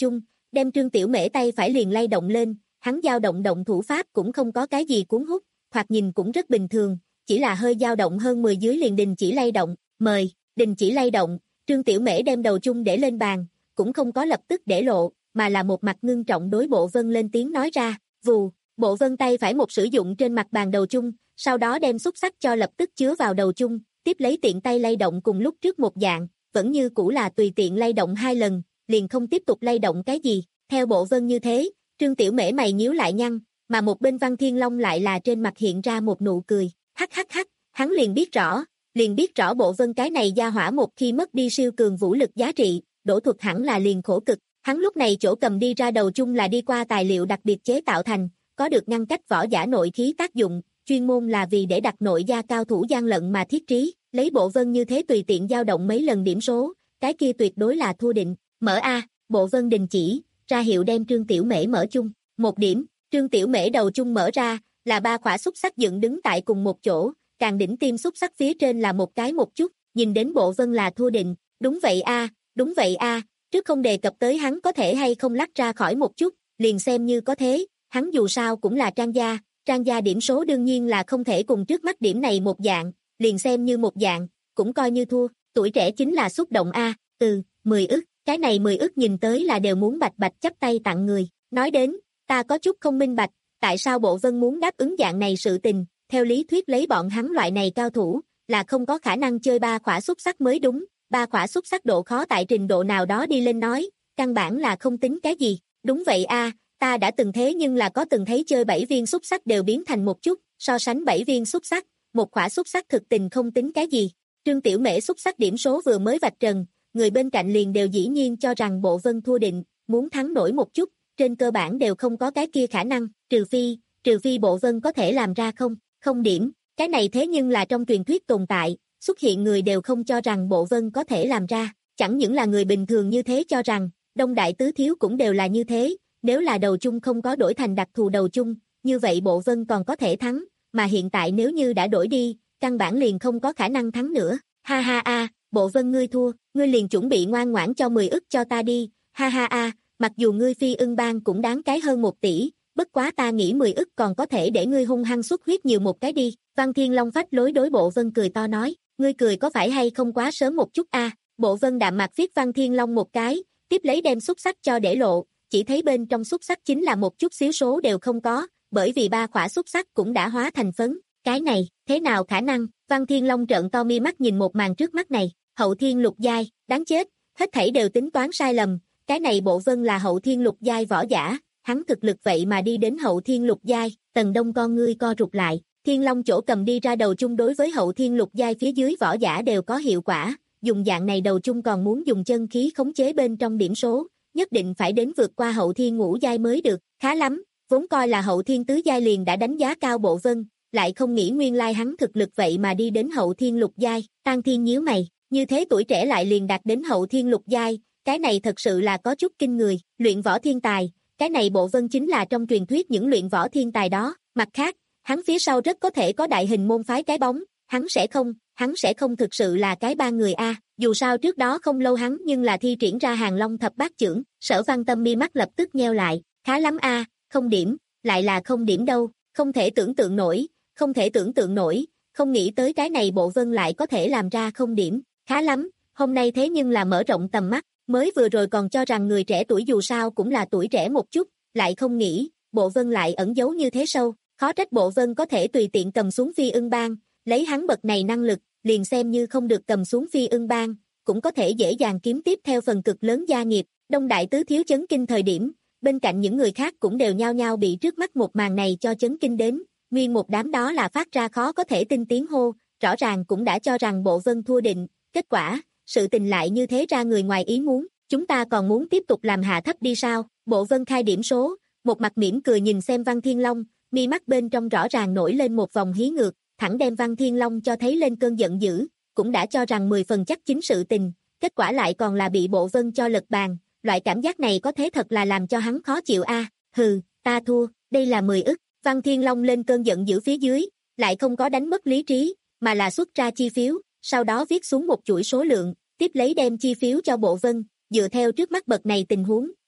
đem Trương Tiểu Mễ tay phải liền lay động lên, hắn dao động động thủ pháp cũng không có cái gì cuốn hút, thoạt nhìn cũng rất bình thường, chỉ là hơi dao động hơn mười dưới liền đình chỉ lay động, mời, đình chỉ lay động, Trương Tiểu Mễ đem đầu chung để lên bàn, cũng không có lập tức để lộ, mà là một mặt ngưng trọng đối Bộ Vân lên tiếng nói ra, vù, Bộ Vân tay phải một sử dụng trên mặt bàn đầu chung, sau đó đem xúc xắc cho lập tức chứa vào đầu chung, tiếp lấy tiện tay lay động cùng lúc trước một dạng, vẫn như cũ là tùy tiện lay động hai lần, liền không tiếp tục lay động cái gì, theo Bộ Vân như thế, Trương Tiểu Mễ mày nhíu lại nhăn, mà một bên Văn Thiên Long lại là trên mặt hiện ra một nụ cười, hắc hắc hắc, hắn liền biết rõ, liền biết rõ Bộ Vân cái này gia hỏa một khi mất đi siêu cường vũ lực giá trị, đổ thuật hẳn là liền khổ cực, hắn lúc này chỗ cầm đi ra đầu chung là đi qua tài liệu đặc biệt chế tạo thành, có được ngăn cách võ giả nội khí tác dụng, chuyên môn là vì để đặt nội gia cao thủ gian lận mà thiết trí, lấy Bộ Vân như thế tùy tiện dao động mấy lần điểm số, cái kia tuyệt đối là thua định, mở A, Bộ Vân đình chỉ, ra hiệu đem Trương Tiểu Mễ mở chung, một điểm, Trương Tiểu Mễ đầu chung mở ra, là ba khỏa xúc xắc dựng đứng tại cùng một chỗ, càng đỉnh tim xúc xắc phía trên là một cái một chút, nhìn đến Bộ Vân là thua định, đúng vậy A, đúng vậy A, trước không đề cập tới hắn có thể hay không lắc ra khỏi một chút, liền xem như có thế, hắn dù sao cũng là Trang gia, Trang gia điểm số đương nhiên là không thể cùng trước mắt điểm này một dạng, liền xem như một dạng, cũng coi như thua, tuổi trẻ chính là xúc động A, từ, mười ức, cái này mười ức nhìn tới là đều muốn bạch bạch chắp tay tặng người, nói đến, ta có chút không minh bạch, tại sao Bộ Vân muốn đáp ứng dạng này sự tình, theo lý thuyết lấy bọn hắn loại này cao thủ, là không có khả năng chơi ba khỏa xúc sắc mới đúng, ba khỏa xúc sắc độ khó tại trình độ nào đó đi lên nói, căn bản là không tính cái gì, đúng vậy a, ta đã từng thế nhưng là có từng thấy chơi bảy viên xúc sắc đều biến thành một chút, so sánh bảy viên xúc sắc, một khỏa xúc sắc thực tình không tính cái gì. Trương Tiểu Mễ xúc sắc điểm số vừa mới vạch trần, người bên cạnh liền đều dĩ nhiên cho rằng Bộ Vân thua định, muốn thắng nổi một chút, trên cơ bản đều không có cái kia khả năng, trừ phi, trừ phi Bộ Vân có thể làm ra không, không điểm, cái này thế nhưng là trong truyền thuyết tồn tại, xuất hiện người đều không cho rằng Bộ Vân có thể làm ra, chẳng những là người bình thường như thế cho rằng, Đông Đại Tứ Thiếu cũng đều là như thế, nếu là đầu chung không có đổi thành đặc thù đầu chung, như vậy Bộ Vân còn có thể thắng, mà hiện tại nếu như đã đổi đi, căn bản liền không có khả năng thắng nữa, ha ha a, Bộ Vân ngươi thua, ngươi liền chuẩn bị ngoan ngoãn cho mười ức cho ta đi, ha ha a, mặc dù ngươi Phi Ưng Bang cũng đáng cái hơn một tỷ, bất quá ta nghĩ mười ức còn có thể để ngươi hung hăng xuất huyết nhiều một cái đi, Văn Thiên Long phách lối đối Bộ Vân cười to nói, ngươi cười có phải hay không quá sớm một chút a? Bộ Vân đạm mạc viết Văn Thiên Long một cái, tiếp lấy đem xúc sắc cho để lộ, chỉ thấy bên trong xúc sắc chính là một chút xíu số đều không có, bởi vì ba khỏa xúc sắc cũng đã hóa thành phấn, cái này, thế nào khả năng? Văn Thiên Long trợn to mi mắt nhìn một màn trước mắt này, hậu thiên lục giai, đáng chết, hết thảy đều tính toán sai lầm, cái này Bộ Vân là hậu thiên lục giai võ giả, hắn thực lực vậy mà đi đến hậu thiên lục giai, Tần Đông con ngươi co rụt lại, Thiên Long chỗ cầm đi ra đầu chung đối với hậu thiên lục giai phía dưới võ giả đều có hiệu quả, dùng dạng này đầu chung còn muốn dùng chân khí khống chế bên trong điểm số, nhất định phải đến vượt qua hậu thiên ngũ giai mới được, khá lắm, vốn coi là hậu thiên tứ giai liền đã đánh giá cao Bộ Vân, lại không nghĩ nguyên lai hắn thực lực vậy mà đi đến hậu thiên lục giai, Tang Thiên nhíu mày, như thế tuổi trẻ lại liền đạt đến hậu thiên lục giai, cái này thật sự là có chút kinh người, luyện võ thiên tài, cái này Bộ Vân chính là trong truyền thuyết những luyện võ thiên tài đó, mặt khác, hắn phía sau rất có thể có đại hình môn phái cái bóng, hắn sẽ không, hắn sẽ không thực sự là cái ba người a, dù sao trước đó không lâu hắn nhưng là thi triển ra Hàng Long thập bát chưởng, Sở Văn Tâm mi mắt lập tức nheo lại, khá lắm a, không điểm, lại là không điểm đâu, không thể tưởng tượng nổi, không thể tưởng tượng nổi, không nghĩ tới cái này Bộ Vân lại có thể làm ra không điểm, khá lắm, hôm nay thế nhưng là mở rộng tầm mắt, mới vừa rồi còn cho rằng người trẻ tuổi dù sao cũng là tuổi trẻ một chút, lại không nghĩ, Bộ Vân lại ẩn giấu như thế sâu, khó trách Bộ Vân có thể tùy tiện cầm xuống Phi Ưng Bang, lấy hắn bậc này năng lực, liền xem như không được cầm xuống Phi Ưng Bang, cũng có thể dễ dàng kiếm tiếp theo phần cực lớn gia nghiệp, Đông Đại Tứ Thiếu chấn kinh thời điểm, bên cạnh những người khác cũng đều nhao nhao bị trước mắt một màn này cho chấn kinh đến, nguyên một đám đó là phát ra khó có thể tin tiếng hô, rõ ràng cũng đã cho rằng Bộ Vân thua định, kết quả, sự tình lại như thế ra người ngoài ý muốn, chúng ta còn muốn tiếp tục làm hạ thấp đi sao, Bộ Vân khai điểm số, một mặt mỉm cười nhìn xem Văn Thiên Long, mi mắt bên trong rõ ràng nổi lên một vòng hí ngược, thẳng đem Văn Thiên Long cho thấy lên cơn giận dữ, cũng đã cho rằng mười phần chắc chính sự tình, kết quả lại còn là bị Bộ Vân cho lật bàn, loại cảm giác này có thế thật là làm cho hắn khó chịu a, hừ, ta thua, đây là mười ức, Văn Thiên Long lên cơn giận dữ phía dưới, lại không có đánh mất lý trí, mà là xuất ra chi phiếu, sau đó viết xuống một chuỗi số lượng, tiếp lấy đem chi phiếu cho Bộ Vân, dựa theo trước mắt bậc này tình huống,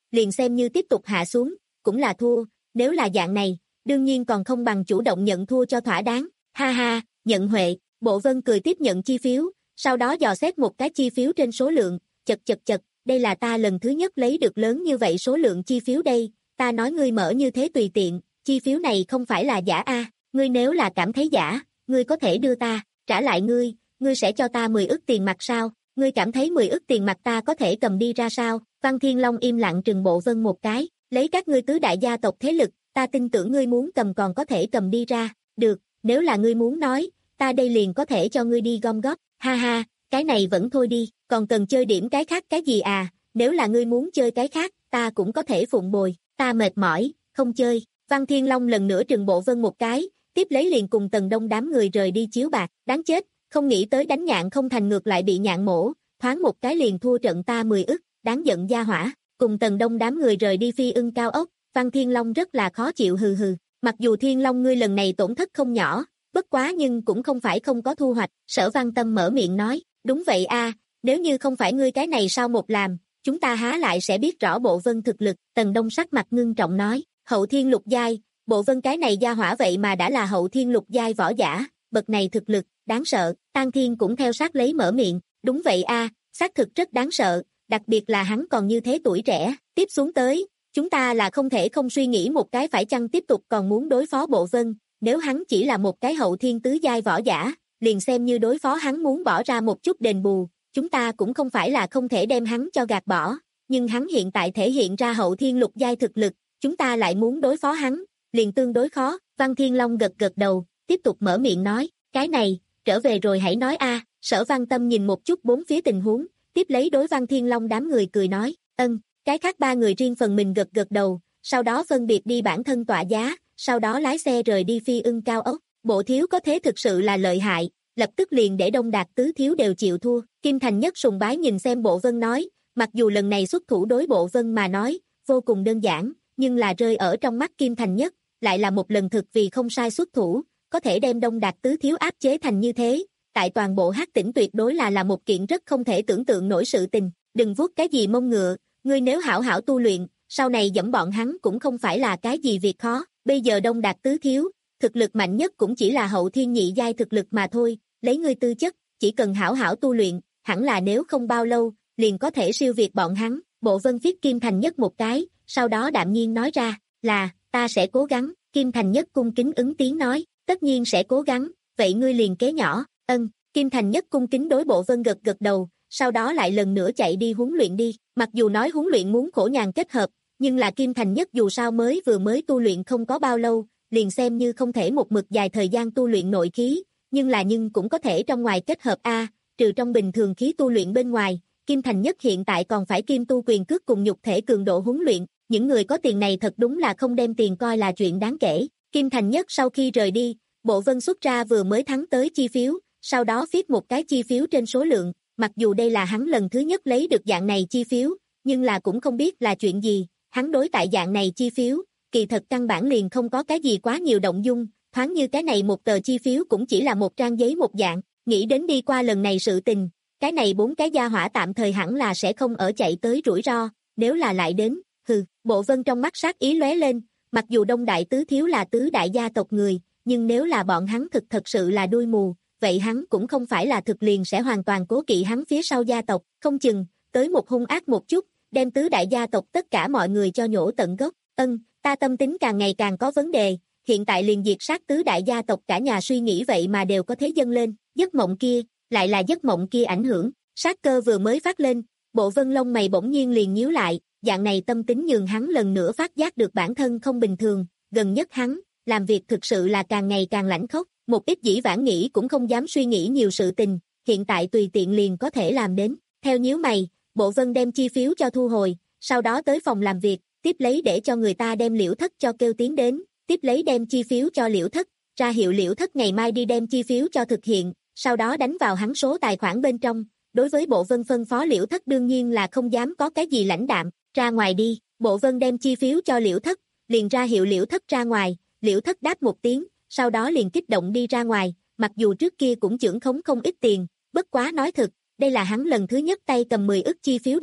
liền xem như tiếp tục hạ xuống, cũng là thua, nếu là dạng này, đương nhiên còn không bằng chủ động nhận thua cho thỏa đáng, ha ha, nhận huệ, Bộ Vân cười tiếp nhận chi phiếu, sau đó dò xét một cái chi phiếu trên số lượng, chật chật chật, đây là ta lần thứ nhất lấy được lớn như vậy số lượng chi phiếu đây, ta nói ngươi mở như thế tùy tiện, chi phiếu này không phải là giả a, ngươi nếu là cảm thấy giả, ngươi có thể đưa ta, trả lại ngươi, ngươi sẽ cho ta mười ức tiền mặt sao, ngươi cảm thấy mười ức tiền mặt ta có thể cầm đi ra sao, Văn Thiên Long im lặng trừng Bộ Vân một cái, lấy các ngươi tứ đại gia tộc thế lực, ta tin tưởng ngươi muốn cầm còn có thể cầm đi ra, được, nếu là ngươi muốn nói, ta đây liền có thể cho ngươi đi gom góp, ha ha, cái này vẫn thôi đi, còn cần chơi điểm cái khác cái gì à, nếu là ngươi muốn chơi cái khác, ta cũng có thể phụng bồi, ta mệt mỏi, không chơi, Văn Thiên Long lần nữa trừng Bộ Vân một cái, tiếp lấy liền cùng Tần Đông đám người rời đi chiếu bạc, đáng chết, không nghĩ tới đánh nhạn không thành ngược lại bị nhạn mổ, thoáng một cái liền thua trận ta mười ức, đáng giận gia hỏa, cùng Tần Đông đám người rời đi phi ưng cao ốc, Văn Thiên Long rất là khó chịu hừ hừ, mặc dù Thiên Long ngươi lần này tổn thất không nhỏ, bất quá nhưng cũng không phải không có thu hoạch, Sở Văn Tâm mở miệng nói, đúng vậy a, nếu như không phải ngươi cái này sao một làm, chúng ta há lại sẽ biết rõ Bộ Vân thực lực, Tần Đông sắc mặt ngưng trọng nói, hậu thiên lục giai, Bộ Vân cái này gia hỏa vậy mà đã là hậu thiên lục giai võ giả, bậc này thực lực, đáng sợ, Tang Thiên cũng theo sát lấy mở miệng, đúng vậy a, xác thực rất đáng sợ, đặc biệt là hắn còn như thế tuổi trẻ, tiếp xuống tới, chúng ta là không thể không suy nghĩ một cái phải chăng tiếp tục còn muốn đối phó Bộ Vân, nếu hắn chỉ là một cái hậu thiên tứ giai võ giả, liền xem như đối phó hắn muốn bỏ ra một chút đền bù, chúng ta cũng không phải là không thể đem hắn cho gạt bỏ, nhưng hắn hiện tại thể hiện ra hậu thiên lục giai thực lực, chúng ta lại muốn đối phó hắn, liền tương đối khó, Văn Thiên Long gật gật đầu, tiếp tục mở miệng nói, cái này, trở về rồi hãy nói a. Sở Văn Tâm nhìn một chút bốn phía tình huống, tiếp lấy đối Văn Thiên Long đám người cười nói, ân, cái khác ba người riêng phần mình gật gật đầu, sau đó phân biệt đi bản thân tọa giá, sau đó lái xe rời đi phi ưng cao ốc, Bộ thiếu có thế thực sự là lợi hại, lập tức liền để Đông Đạt tứ thiếu đều chịu thua, Kim Thành Nhất sùng bái nhìn xem Bộ Vân nói, mặc dù lần này xuất thủ đối Bộ Vân mà nói, vô cùng đơn giản, nhưng là rơi ở trong mắt Kim Thành Nhất, lại là một lần thực vì không sai xuất thủ, có thể đem Đông Đạt tứ thiếu áp chế thành như thế, tại toàn bộ Hắc Tỉnh tuyệt đối là là một kiện rất không thể tưởng tượng nổi sự tình, đừng vuốt cái gì mông ngựa, ngươi nếu hảo hảo tu luyện, sau này dẫm bọn hắn cũng không phải là cái gì việc khó, bây giờ Đông Đạt tứ thiếu, thực lực mạnh nhất cũng chỉ là hậu thiên nhị giai thực lực mà thôi, lấy ngươi tư chất, chỉ cần hảo hảo tu luyện, hẳn là nếu không bao lâu, liền có thể siêu việt bọn hắn, Bộ Vân viết Kim Thành Nhất một cái, sau đó đạm nhiên nói ra, là, ta sẽ cố gắng, Kim Thành Nhất cung kính ứng tiếng nói, tất nhiên sẽ cố gắng, vậy ngươi liền kế nhỏ, ân, Kim Thành Nhất cung kính đối Bộ Vân gật gật đầu, sau đó lại lần nữa chạy đi huấn luyện đi, mặc dù nói huấn luyện muốn khổ nhàn kết hợp, nhưng là Kim Thành Nhất dù sao mới vừa mới tu luyện không có bao lâu, liền xem như không thể một mực dài thời gian tu luyện nội khí, nhưng là nhưng cũng có thể trong ngoài kết hợp a, trừ trong bình thường khí tu luyện bên ngoài, Kim Thành Nhất hiện tại còn phải kim tu quyền cước cùng nhục thể cường độ huấn luyện, những người có tiền này thật đúng là không đem tiền coi là chuyện đáng kể. Kim Thành Nhất sau khi rời đi, Bộ Vân xuất ra vừa mới thắng tới chi phiếu, sau đó viết một cái chi phiếu trên số lượng, mặc dù đây là hắn lần thứ nhất lấy được dạng này chi phiếu, nhưng là cũng không biết là chuyện gì, hắn đối tại dạng này chi phiếu, kỳ thật căn bản liền không có cái gì quá nhiều động dung, thoáng như cái này một tờ chi phiếu cũng chỉ là một trang giấy một dạng, nghĩ đến đi qua lần này sự tình, cái này bốn cái gia hỏa tạm thời hẳn là sẽ không ở chạy tới rủi ro, nếu là lại đến, hừ, Bộ Vân trong mắt sát ý lóe lên, mặc dù Đông Đại tứ thiếu là tứ đại gia tộc người, nhưng nếu là bọn hắn thực thật sự là đuôi mù, vậy hắn cũng không phải là thực liền sẽ hoàn toàn cố kỵ hắn phía sau gia tộc, không chừng, tới một hung ác một chút, đem tứ đại gia tộc tất cả mọi người cho nhổ tận gốc, ân, ta tâm tính càng ngày càng có vấn đề, hiện tại liền diệt sát tứ đại gia tộc cả nhà suy nghĩ vậy mà đều có thế dâng lên, giấc mộng kia, lại là giấc mộng kia ảnh hưởng, sát cơ vừa mới phát lên, Bộ Vân lông mày bỗng nhiên liền nhíu lại, dạng này tâm tính nhường hắn lần nữa phát giác được bản thân không bình thường, gần nhất hắn, làm việc thực sự là càng ngày càng lãnh khốc, một ít dĩ vãng nghĩ cũng không dám suy nghĩ nhiều sự tình, hiện tại tùy tiện liền có thể làm đến, theo nhíu mày, Bộ Vân đem chi phiếu cho thu hồi, sau đó tới phòng làm việc, tiếp lấy để cho người ta đem Liễu Thất cho kêu tiến đến, tiếp lấy đem chi phiếu cho Liễu Thất, ra hiệu Liễu Thất ngày mai đi đem chi phiếu cho thực hiện, sau đó đánh vào hắn số tài khoản bên trong, đối với Bộ Vân phân phó Liễu Thất đương nhiên là không dám có cái gì lãnh đạm, ra ngoài đi, Bộ Vân đem chi phiếu cho Liễu Thất, liền ra hiệu Liễu Thất ra ngoài, Liễu Thất đáp một tiếng, sau đó liền kích động đi ra ngoài, mặc dù trước kia cũng chưởng khống không ít tiền, bất quá nói thật, đây là hắn lần thứ nhất tay cầm mười ức chi phiếu đây,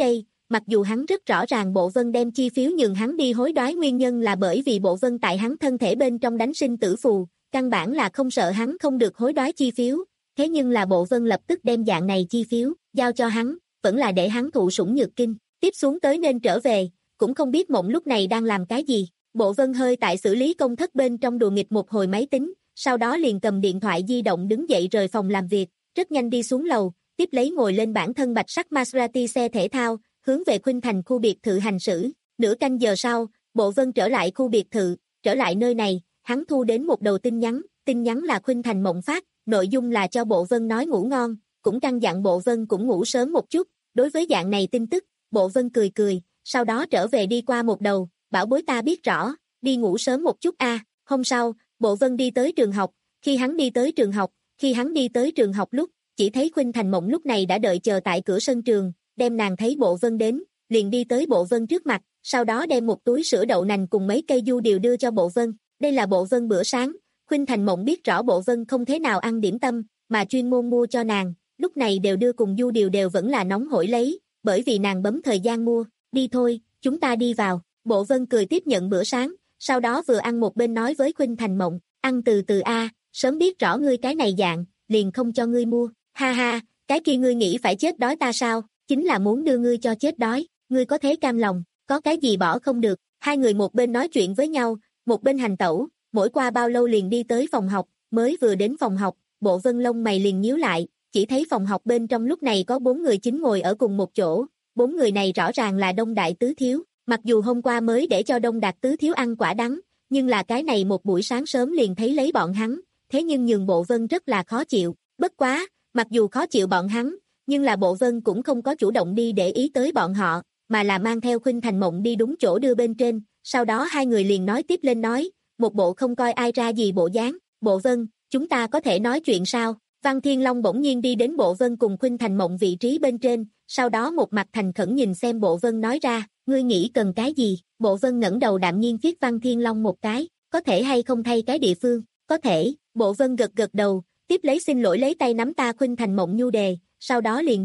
mặc dù hắn rất rõ ràng Bộ Vân đem chi phiếu nhường hắn đi hối đoái nguyên nhân là bởi vì Bộ Vân tại hắn thân thể bên trong đánh sinh tử phù, căn bản là không sợ hắn không được hối đoái chi phiếu, thế nhưng là Bộ Vân lập tức đem dạng này chi phiếu giao cho hắn, vẫn là để hắn thụ sủng nhược kinh, tiếp xuống tới nên trở về, cũng không biết Mộng lúc này đang làm cái gì. Bộ Vân hơi tại xử lý công thất bên trong đùa nghịch một hồi máy tính, sau đó liền cầm điện thoại di động đứng dậy rời phòng làm việc, rất nhanh đi xuống lầu, tiếp lấy ngồi lên bản thân bạch sắc Maserati xe thể thao, hướng về Khuynh Thành khu biệt thự hành xử. Nửa canh giờ sau, Bộ Vân trở lại khu biệt thự, trở lại nơi này, hắn thu đến một đầu tin nhắn, tin nhắn là Khuynh Thành Mộng phát, nội dung là cho Bộ Vân nói ngủ ngon, cũng căn dặn Bộ Vân cũng ngủ sớm một chút. Đối với dạng này tin tức, Bộ Vân cười cười, sau đó trở về đi qua một đầu, bảo bối ta biết rõ, đi ngủ sớm một chút a. À. Hôm sau, Bộ Vân đi tới trường học, khi hắn đi tới trường học, khi hắn đi tới trường học lúc, chỉ thấy Khuynh Thành Mộng lúc này đã đợi chờ tại cửa sân trường, đem nàng thấy Bộ Vân đến, liền đi tới Bộ Vân trước mặt, sau đó đem một túi sữa đậu nành cùng mấy cây du điều đưa cho Bộ Vân. Đây là Bộ Vân bữa sáng, Khuynh Thành Mộng biết rõ Bộ Vân không thế nào ăn điểm tâm, mà chuyên môn mua cho nàng, lúc này đều đưa cùng du điều đều vẫn là nóng hổi lấy, bởi vì nàng bấm thời gian mua. Đi thôi, chúng ta đi vào. Bộ Vân cười tiếp nhận bữa sáng, sau đó vừa ăn một bên nói với Khuynh Thành Mộng, ăn từ từ a, sớm biết rõ ngươi cái này dạng, liền không cho ngươi mua. Ha ha, cái kia ngươi nghĩ phải chết đói ta sao, chính là muốn đưa ngươi cho chết đói, ngươi có thế cam lòng, có cái gì bỏ không được. Hai người một bên nói chuyện với nhau, một bên hành tẩu, mỗi qua bao lâu liền đi tới phòng học, mới vừa đến phòng học, Bộ Vân lông mày liền nhíu lại, chỉ thấy phòng học bên trong lúc này có bốn người chính ngồi ở cùng một chỗ, bốn người này rõ ràng là Đông Đại Tứ Thiếu, mặc dù hôm qua mới để cho Đông Đạt Tứ Thiếu ăn quả đắng, nhưng là cái này một buổi sáng sớm liền thấy lấy bọn hắn, thế nhưng nhường Bộ Vân rất là khó chịu, bất quá, mặc dù khó chịu bọn hắn, nhưng là Bộ Vân cũng không có chủ động đi để ý tới bọn họ, mà là mang theo Khuynh Thành Mộng đi đúng chỗ đưa bên trên, sau đó hai người liền nói tiếp lên nói, một bộ không coi ai ra gì bộ dáng. Bộ Vân, chúng ta có thể nói chuyện sao? Văn Thiên Long bỗng nhiên đi đến Bộ Vân cùng Khuynh Thành Mộng vị trí bên trên, sau đó một mặt thành khẩn nhìn xem Bộ Vân nói ra, ngươi nghĩ cần cái gì? Bộ Vân ngẩng đầu đạm nhiên viết Văn Thiên Long một cái, có thể hay không thay cái địa phương? Có thể. Bộ Vân gật gật đầu, tiếp lấy xin lỗi lấy tay nắm ta Khuynh Thành Mộng nhu đề, sau đó liền.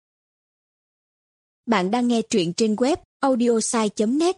Bạn đang nghe truyện trên web audiosai chấm net.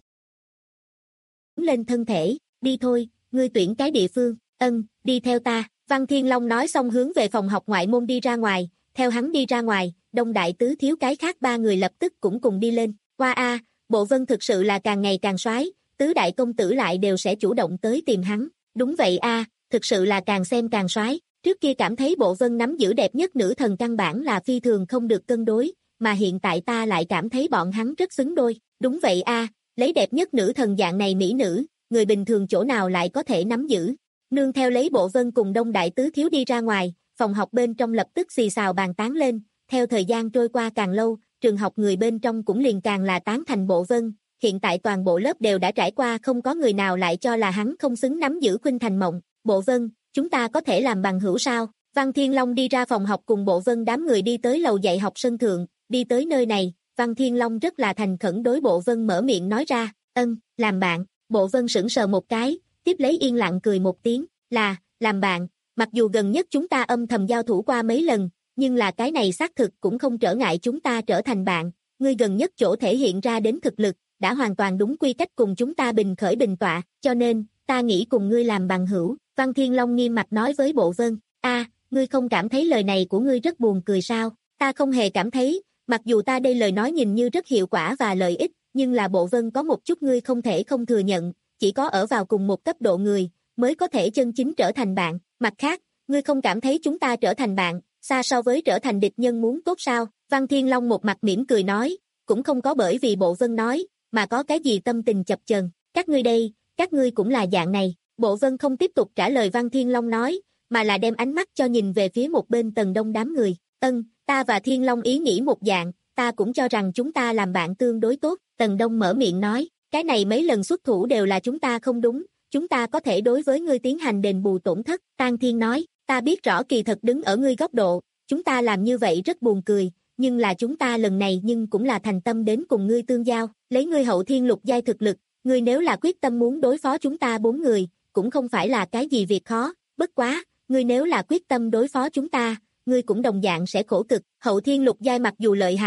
Lên thân thể, đi thôi, ngươi tuyển cái địa phương, ân, đi theo ta. Văn Thiên Long nói xong hướng về phòng học ngoại môn đi ra ngoài, theo hắn đi ra ngoài, Đông Đại Tứ Thiếu cái khác ba người lập tức cũng cùng đi lên. Qua a, Bộ Vân thực sự là càng ngày càng soái, tứ đại công tử lại đều sẽ chủ động tới tìm hắn. Đúng vậy a, thực sự là càng xem càng soái. Trước kia cảm thấy Bộ Vân nắm giữ đẹp nhất nữ thần căn bản là phi thường không được cân đối, mà hiện tại ta lại cảm thấy bọn hắn rất xứng đôi. Đúng vậy a, lấy đẹp nhất nữ thần dạng này mỹ nữ, người bình thường chỗ nào lại có thể nắm giữ. Nương theo lấy Bộ Vân cùng Đông Đại Tứ Thiếu đi ra ngoài, phòng học bên trong lập tức xì xào bàn tán lên, theo thời gian trôi qua càng lâu, trường học người bên trong cũng liền càng là tán thành Bộ Vân, hiện tại toàn bộ lớp đều đã trải qua không có người nào lại cho là hắn không xứng nắm giữ Khuynh Thành Mộng. Bộ Vân, chúng ta có thể làm bằng hữu sao? Văn Thiên Long đi ra phòng học cùng Bộ Vân đám người đi tới lầu dạy học sân thượng, đi tới nơi này, Văn Thiên Long rất là thành khẩn đối Bộ Vân mở miệng nói ra, ân, làm bạn. Bộ Vân sững sờ một cái, tiếp lấy yên lặng cười một tiếng, là, làm bạn, mặc dù gần nhất chúng ta âm thầm giao thủ qua mấy lần, nhưng là cái này xác thực cũng không trở ngại chúng ta trở thành bạn, ngươi gần nhất chỗ thể hiện ra đến thực lực, đã hoàn toàn đúng quy cách cùng chúng ta bình khởi bình tọa, cho nên, ta nghĩ cùng ngươi làm bằng hữu. Văn Thiên Long nghiêm mặt nói với Bộ Vân, a, ngươi không cảm thấy lời này của ngươi rất buồn cười sao? Ta không hề cảm thấy, mặc dù ta đây lời nói nhìn như rất hiệu quả và lợi ích, nhưng là Bộ Vân có một chút ngươi không thể không thừa nhận, chỉ có ở vào cùng một cấp độ người, mới có thể chân chính trở thành bạn. Mặt khác, ngươi không cảm thấy chúng ta trở thành bạn, xa so với trở thành địch nhân muốn tốt sao? Văn Thiên Long một mặt mỉm cười nói, cũng không có bởi vì Bộ Vân nói, mà có cái gì tâm tình chập chờn. Các ngươi đây, các ngươi cũng là dạng này. Bộ Vân không tiếp tục trả lời Văn Thiên Long nói, mà là đem ánh mắt cho nhìn về phía một bên Tần Đông đám người. Ân, ta và Thiên Long ý nghĩ một dạng, ta cũng cho rằng chúng ta làm bạn tương đối tốt. Tần Đông mở miệng nói, cái này mấy lần xuất thủ đều là chúng ta không đúng, chúng ta có thể đối với ngươi tiến hành đền bù tổn thất. Tang Thiên nói, ta biết rõ kỳ thật đứng ở ngươi góc độ, chúng ta làm như vậy rất buồn cười, nhưng là chúng ta lần này nhưng cũng là thành tâm đến cùng ngươi tương giao, lấy ngươi hậu thiên lục giai thực lực, ngươi nếu là quyết tâm muốn đối phó chúng ta bốn người, cũng không phải là cái gì việc khó, bất quá, ngươi nếu là quyết tâm đối phó chúng ta, ngươi cũng đồng dạng sẽ khổ cực, hậu thiên lục giai mặc dù lợi hại,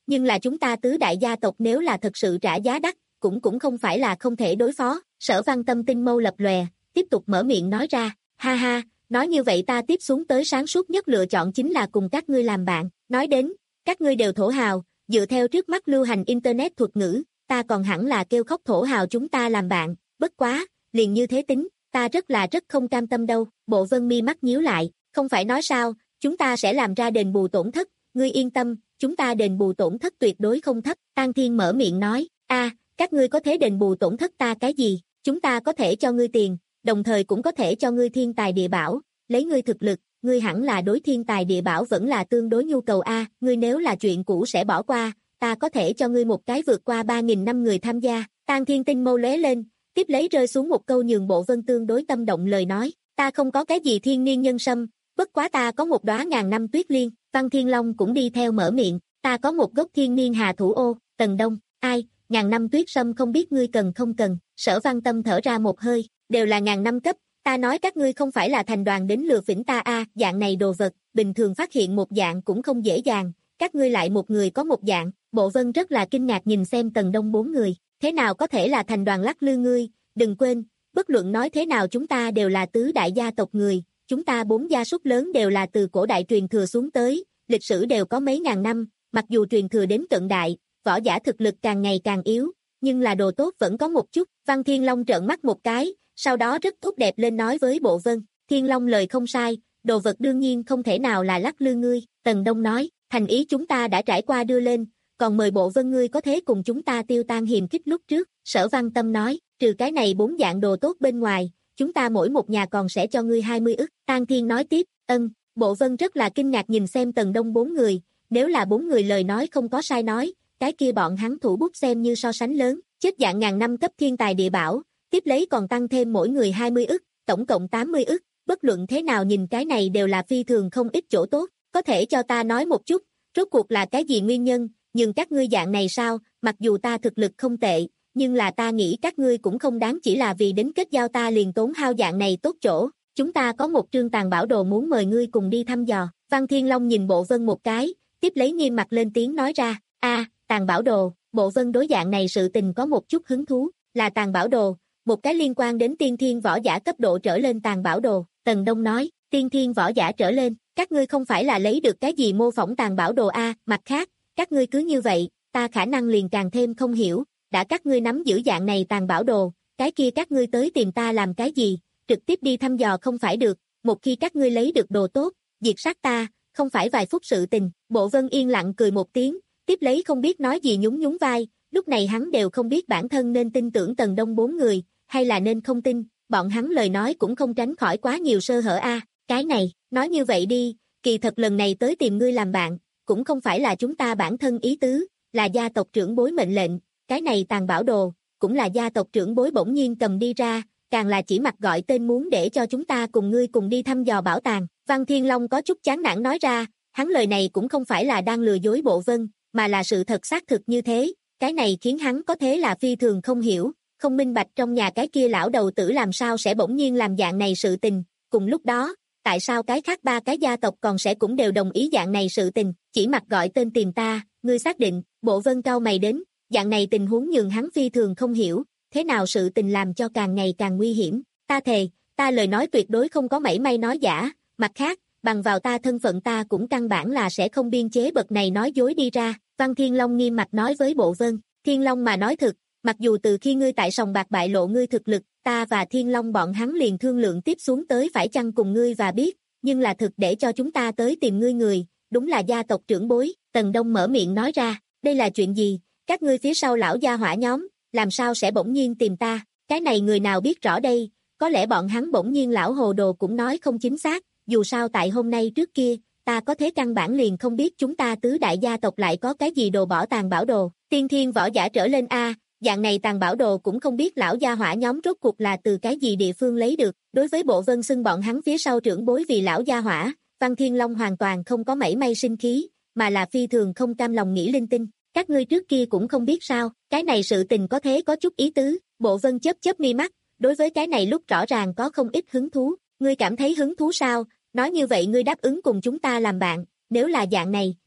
nhưng là chúng ta tứ đại gia tộc nếu là thật sự trả giá đắt, cũng cũng không phải là không thể đối phó. Sở Văn Tâm tinh mâu lập lòe, tiếp tục mở miệng nói ra, ha ha, nói như vậy ta tiếp xuống tới sáng suốt nhất lựa chọn chính là cùng các ngươi làm bạn. Nói đến, các ngươi đều thổ hào, dựa theo trước mắt lưu hành internet thuật ngữ, ta còn hẳn là kêu khóc thổ hào chúng ta làm bạn, bất quá, liền như thế tính, ta rất là rất không cam tâm đâu. Bộ Vân mi mắt nhíu lại, không phải nói sao, chúng ta sẽ làm ra đền bù tổn thất, ngươi yên tâm, chúng ta đền bù tổn thất tuyệt đối không thấp. Tang Thiên mở miệng nói, a, các ngươi có thể đền bù tổn thất ta cái gì, chúng ta có thể cho ngươi tiền, đồng thời cũng có thể cho ngươi thiên tài địa bảo, lấy ngươi thực lực, ngươi hẳn là đối thiên tài địa bảo vẫn là tương đối nhu cầu a, ngươi nếu là chuyện cũ sẽ bỏ qua, ta có thể cho ngươi một cái vượt qua ba nghìn năm người tham gia. Tang Thiên tinh mâu lóe lên, tiếp lấy rơi xuống một câu nhường Bộ Vân tương đối tâm động lời nói, ta không có cái gì thiên niên nhân sâm, bất quá ta có một đóa ngàn năm tuyết liên. Văn Thiên Long cũng đi theo mở miệng, ta có một gốc thiên niên hà thủ ô. Tần Đông, ai, ngàn năm tuyết sâm không biết ngươi cần không cần. Sở Văn Tâm thở ra một hơi, đều là ngàn năm cấp, ta nói các ngươi không phải là thành đoàn đến lừa phỉnh ta a, dạng này đồ vật, bình thường phát hiện một dạng cũng không dễ dàng, các ngươi lại một người có một dạng. Bộ Vân rất là kinh ngạc nhìn xem Tần Đông bốn người, thế nào có thể là thành đoàn lắc lư ngươi, đừng quên, bất luận nói thế nào chúng ta đều là tứ đại gia tộc người, chúng ta bốn gia súc lớn đều là từ cổ đại truyền thừa xuống tới, lịch sử đều có mấy ngàn năm, mặc dù truyền thừa đến cận đại, võ giả thực lực càng ngày càng yếu, nhưng là đồ tốt vẫn có một chút. Văn Thiên Long trợn mắt một cái, sau đó rất tốt đẹp lên nói với Bộ Vân, Thiên Long lời không sai, đồ vật đương nhiên không thể nào là lắc lư ngươi. Tần Đông nói, thành ý chúng ta đã trải qua đưa lên, còn mời Bộ Vân ngươi có thế cùng chúng ta tiêu tan hiềm khích lúc trước. Sở Văn Tâm nói, trừ cái này bốn dạng đồ tốt bên ngoài, chúng ta mỗi một nhà còn sẽ cho ngươi hai mươi ức. Tang Thiên nói tiếp, ân. Bộ Vân rất là kinh ngạc nhìn xem Tần Đông bốn người, nếu là bốn người lời nói không có sai nói, cái kia bọn hắn thủ bút xem như so sánh lớn, chết dạng ngàn năm cấp thiên tài địa bảo, tiếp lấy còn tăng thêm mỗi người hai mươi ức, tổng cộng tám mươi ức, bất luận thế nào nhìn cái này đều là phi thường không ít chỗ tốt, có thể cho ta nói một chút, rốt cuộc là cái gì nguyên nhân, nhưng các ngươi dạng này sao, mặc dù ta thực lực không tệ, nhưng là ta nghĩ các ngươi cũng không đáng chỉ là vì đến kết giao ta liền tốn hao dạng này tốt chỗ. Chúng ta có một trương tàn bảo đồ muốn mời ngươi cùng đi thăm dò. Văn Thiên Long nhìn Bộ Vân một cái, tiếp lấy nghiêm mặt lên tiếng nói ra, a, tàn bảo đồ. Bộ Vân đối dạng này sự tình có một chút hứng thú, là tàn bảo đồ, một cái liên quan đến tiên thiên võ giả cấp độ trở lên tàn bảo đồ. Tần Đông nói, tiên thiên võ giả trở lên, các ngươi không phải là lấy được cái gì mô phỏng tàn bảo đồ a, mặt khác, các ngươi cứ như vậy, ta khả năng liền càng thêm không hiểu, đã các ngươi nắm giữ dạng này tàn bảo đồ, cái kia các ngươi tới tìm ta làm cái gì? Trực tiếp đi thăm dò không phải được, một khi các ngươi lấy được đồ tốt, diệt sát ta, không phải vài phút sự tình. Bộ Vân yên lặng cười một tiếng, tiếp lấy không biết nói gì nhún nhún vai, lúc này hắn đều không biết bản thân nên tin tưởng Tần Đông bốn người, hay là nên không tin, bọn hắn lời nói cũng không tránh khỏi quá nhiều sơ hở a. Cái này, nói như vậy đi, kỳ thật lần này tới tìm ngươi làm bạn, cũng không phải là chúng ta bản thân ý tứ, là gia tộc trưởng bối mệnh lệnh, cái này tàn bảo đồ, cũng là gia tộc trưởng bối bỗng nhiên cầm đi ra, càng là chỉ mặt gọi tên muốn để cho chúng ta cùng ngươi cùng đi thăm dò bảo tàng. Văn Thiên Long có chút chán nản nói ra, hắn lời này cũng không phải là đang lừa dối Bộ Vân, mà là sự thật xác thực như thế, cái này khiến hắn có thế là phi thường không hiểu, không minh bạch trong nhà cái kia lão đầu tử làm sao sẽ bỗng nhiên làm dạng này sự tình, cùng lúc đó, tại sao cái khác ba cái gia tộc còn sẽ cũng đều đồng ý dạng này sự tình, chỉ mặt gọi tên tìm ta, ngươi xác định. Bộ Vân cau mày đến, dạng này tình huống nhường hắn phi thường không hiểu, thế nào sự tình làm cho càng ngày càng nguy hiểm, ta thề, ta lời nói tuyệt đối không có mảy may nói giả, mặt khác, bằng vào ta thân phận ta cũng căn bản là sẽ không biên chế bậc này nói dối đi ra. Văn Thiên Long nghiêm mặt nói với Bộ Vân, Thiên Long mà nói thực, mặc dù từ khi ngươi tại sòng bạc bại lộ ngươi thực lực, ta và Thiên Long bọn hắn liền thương lượng tiếp xuống tới phải chăng cùng ngươi và biết, nhưng là thực để cho chúng ta tới tìm ngươi người, đúng là gia tộc trưởng bối. Tần Đông mở miệng nói ra, đây là chuyện gì, các ngươi phía sau lão gia hỏa nhóm, làm sao sẽ bỗng nhiên tìm ta, cái này người nào biết rõ đây, có lẽ bọn hắn bỗng nhiên lão hồ đồ cũng nói không chính xác, dù sao tại hôm nay trước kia, ta có thế căn bản liền không biết chúng ta tứ đại gia tộc lại có cái gì đồ bỏ tàn bảo đồ, tiên thiên võ giả trở lên a, dạng này tàn bảo đồ cũng không biết lão gia hỏa nhóm rốt cuộc là từ cái gì địa phương lấy được. Đối với Bộ Vân xưng bọn hắn phía sau trưởng bối vì lão gia hỏa, Văn Thiên Long hoàn toàn không có mảy may sinh khí, mà là phi thường không cam lòng nghĩ linh tinh. Các ngươi trước kia cũng không biết sao, cái này sự tình có thế có chút ý tứ. Bộ Vân chớp chớp mi mắt, đối với cái này lúc rõ ràng có không ít hứng thú. Ngươi cảm thấy hứng thú sao? Nói như vậy ngươi đáp ứng cùng chúng ta làm bạn, nếu là dạng này,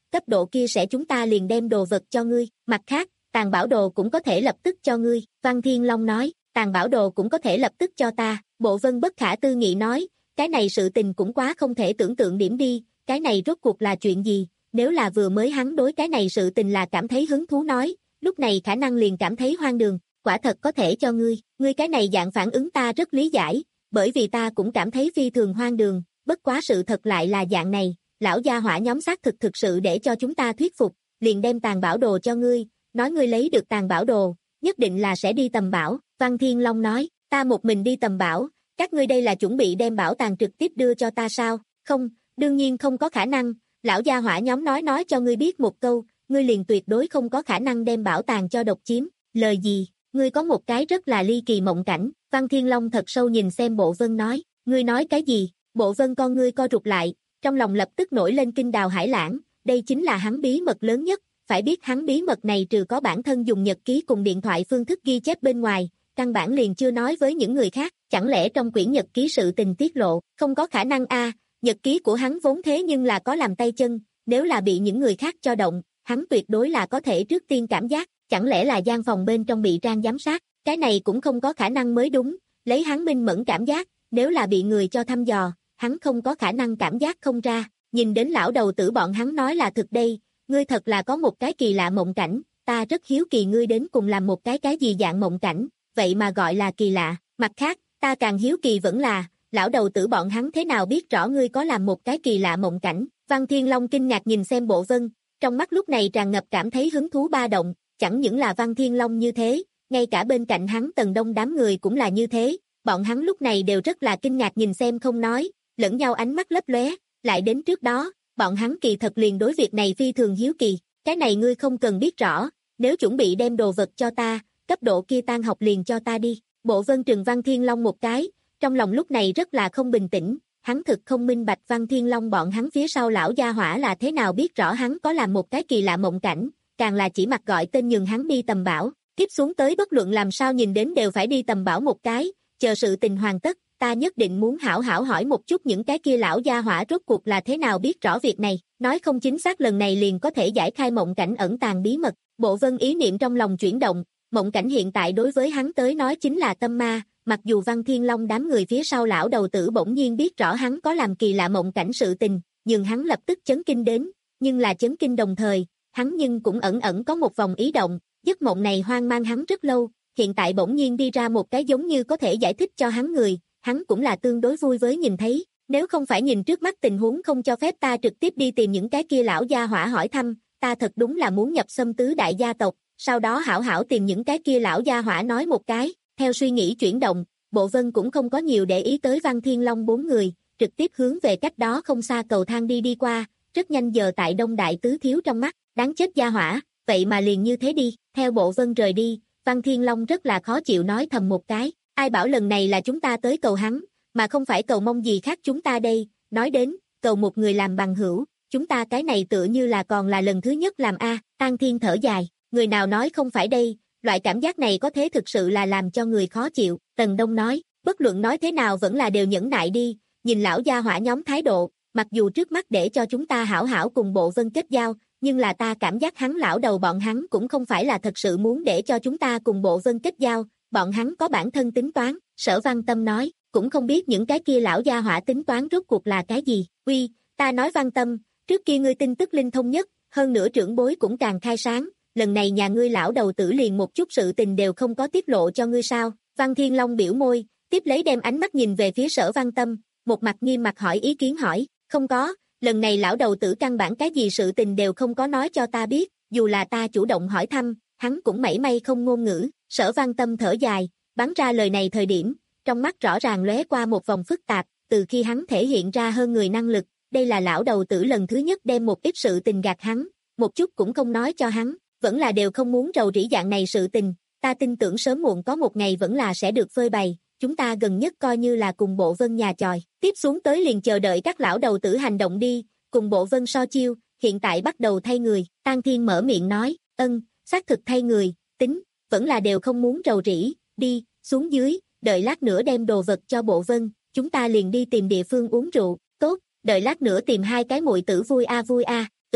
cấp độ kia sẽ chúng ta liền đem đồ vật cho ngươi, mặt khác, tàn bảo đồ cũng có thể lập tức cho ngươi, Văn Thiên Long nói, tàn bảo đồ cũng có thể lập tức cho ta, Bộ Vân bất khả tư nghị nói, cái này sự tình cũng quá không thể tưởng tượng điểm đi, cái này rốt cuộc là chuyện gì, nếu là vừa mới hắn đối cái này sự tình là cảm thấy hứng thú nói, lúc này khả năng liền cảm thấy hoang đường, quả thật có thể cho ngươi, ngươi cái này dạng phản ứng ta rất lý giải, bởi vì ta cũng cảm thấy phi thường hoang đường, bất quá sự thật lại là dạng này, lão gia hỏa nhóm xác thực thực sự để cho chúng ta thuyết phục, liền đem tàn bảo đồ cho ngươi, nói ngươi lấy được tàn bảo đồ, nhất định là sẽ đi tầm bảo, Văn Thiên Long nói, ta một mình đi tầm bảo, các ngươi đây là chuẩn bị đem bảo tàng trực tiếp đưa cho ta sao, không, đương nhiên không có khả năng, lão gia hỏa nhóm nói nói cho ngươi biết một câu, ngươi liền tuyệt đối không có khả năng đem bảo tàng cho độc chiếm, lời gì, ngươi có một cái rất là ly kỳ mộng cảnh, Văn Thiên Long thật sâu nhìn xem Bộ Vân nói, ngươi nói cái gì, Bộ Vân con ngươi co rụt lại, trong lòng lập tức nổi lên kinh đào hải lãng, đây chính là hắn bí mật lớn nhất, phải biết hắn bí mật này trừ có bản thân dùng nhật ký cùng điện thoại phương thức ghi chép bên ngoài, căn bản liền chưa nói với những người khác, chẳng lẽ trong quyển nhật ký sự tình tiết lộ, không có khả năng a, nhật ký của hắn vốn thế nhưng là có làm tay chân, nếu là bị những người khác cho động, hắn tuyệt đối là có thể trước tiên cảm giác, chẳng lẽ là gian phòng bên trong bị trang giám sát, cái này cũng không có khả năng mới đúng, lấy hắn minh mẫn cảm giác, nếu là bị người cho thăm dò, hắn không có khả năng cảm giác không ra, nhìn đến lão đầu tử bọn hắn nói là thực đây, ngươi thật là có một cái kỳ lạ mộng cảnh, ta rất hiếu kỳ ngươi đến cùng làm một cái cái gì dạng mộng cảnh, vậy mà gọi là kỳ lạ, mặt khác, ta càng hiếu kỳ vẫn là, lão đầu tử bọn hắn thế nào biết rõ ngươi có làm một cái kỳ lạ mộng cảnh, Văn Thiên Long kinh ngạc nhìn xem Bộ Vân, trong mắt lúc này tràn ngập cảm thấy hứng thú ba động, chẳng những là Văn Thiên Long như thế, ngay cả bên cạnh hắn Tần Đông đám người cũng là như thế, bọn hắn lúc này đều rất là kinh ngạc nhìn xem không nói, lẫn nhau ánh mắt lấp lóe, lại đến trước đó, bọn hắn kỳ thật liền đối việc này phi thường hiếu kỳ, cái này ngươi không cần biết rõ, nếu chuẩn bị đem đồ vật cho ta, cấp độ kia tan học liền cho ta đi, Bộ Vân trừng Văn Thiên Long một cái, trong lòng lúc này rất là không bình tĩnh, hắn thực không minh bạch Văn Thiên Long bọn hắn phía sau lão gia hỏa là thế nào biết rõ hắn có làm một cái kỳ lạ mộng cảnh, càng là chỉ mặc gọi tên nhường hắn đi tầm bảo, tiếp xuống tới bất luận làm sao nhìn đến đều phải đi tầm bảo một cái, chờ sự tình hoàn tất, ta nhất định muốn hảo hảo hỏi một chút những cái kia lão gia hỏa rốt cuộc là thế nào biết rõ việc này, nói không chính xác lần này liền có thể giải khai mộng cảnh ẩn tàng bí mật, Bộ Vân ý niệm trong lòng chuyển động, mộng cảnh hiện tại đối với hắn tới nói chính là tâm ma, mặc dù Văn Thiên Long đám người phía sau lão đầu tử bỗng nhiên biết rõ hắn có làm kỳ lạ mộng cảnh sự tình, nhưng hắn lập tức chấn kinh đến, nhưng là chấn kinh đồng thời, hắn nhưng cũng ẩn ẩn có một vòng ý động, giấc mộng này hoang mang hắn rất lâu, hiện tại bỗng nhiên đi ra một cái giống như có thể giải thích cho hắn người, hắn cũng là tương đối vui với nhìn thấy, nếu không phải nhìn trước mắt tình huống không cho phép ta trực tiếp đi tìm những cái kia lão gia hỏa hỏi thăm, ta thật đúng là muốn nhập xâm tứ đại gia tộc, sau đó hảo hảo tìm những cái kia lão gia hỏa nói một cái, theo suy nghĩ chuyển động, Bộ Vân cũng không có nhiều để ý tới Văn Thiên Long bốn người, trực tiếp hướng về cách đó không xa cầu thang đi đi qua, rất nhanh giờ tại Đông Đại Tứ Thiếu trong mắt, đáng chết gia hỏa, vậy mà liền như thế đi, theo Bộ Vân rời đi, Văn Thiên Long rất là khó chịu nói thầm một cái, ai bảo lần này là chúng ta tới cầu hắn, mà không phải cầu mong gì khác chúng ta đây, nói đến, cầu một người làm bằng hữu, chúng ta cái này tựa như là còn là lần thứ nhất làm a, An Thiên thở dài, người nào nói không phải đây, loại cảm giác này có thế thực sự là làm cho người khó chịu, Tần Đông nói, bất luận nói thế nào vẫn là đều nhẫn nại đi, nhìn lão gia hỏa nhóm thái độ, mặc dù trước mắt để cho chúng ta hảo hảo cùng Bộ Vân kết giao, nhưng là ta cảm giác hắn lão đầu bọn hắn cũng không phải là thật sự muốn để cho chúng ta cùng Bộ Vân kết giao, bọn hắn có bản thân tính toán, Sở Văn Tâm nói, cũng không biết những cái kia lão gia hỏa tính toán rốt cuộc là cái gì, uy, ta nói Văn Tâm, trước kia ngươi tin tức linh thông nhất, hơn nữa trưởng bối cũng càng khai sáng, lần này nhà ngươi lão đầu tử liền một chút sự tình đều không có tiết lộ cho ngươi sao, Văn Thiên Long biểu môi, tiếp lấy đem ánh mắt nhìn về phía Sở Văn Tâm, một mặt nghiêm mặt hỏi ý kiến hỏi, không có, lần này lão đầu tử căn bản cái gì sự tình đều không có nói cho ta biết, dù là ta chủ động hỏi thăm, hắn cũng mảy may không ngôn ngữ, Sở Văn Tâm thở dài, bắn ra lời này thời điểm, trong mắt rõ ràng lóe qua một vòng phức tạp, từ khi hắn thể hiện ra hơn người năng lực, đây là lão đầu tử lần thứ nhất đem một ít sự tình gạt hắn, một chút cũng không nói cho hắn, vẫn là đều không muốn rầu rĩ dạng này sự tình, ta tin tưởng sớm muộn có một ngày vẫn là sẽ được phơi bày, chúng ta gần nhất coi như là cùng Bộ Vân nhà chòi, tiếp xuống tới liền chờ đợi các lão đầu tử hành động đi, cùng Bộ Vân so chiêu, hiện tại bắt đầu thay người, Tang Thiên mở miệng nói, ân, xác thực thay người, tính, vẫn là đều không muốn rầu rĩ, đi, xuống dưới, đợi lát nữa đem đồ vật cho Bộ Vân, chúng ta liền đi tìm địa phương uống rượu, tốt, đợi lát nữa tìm hai cái muội tử vui a vui a, ừ,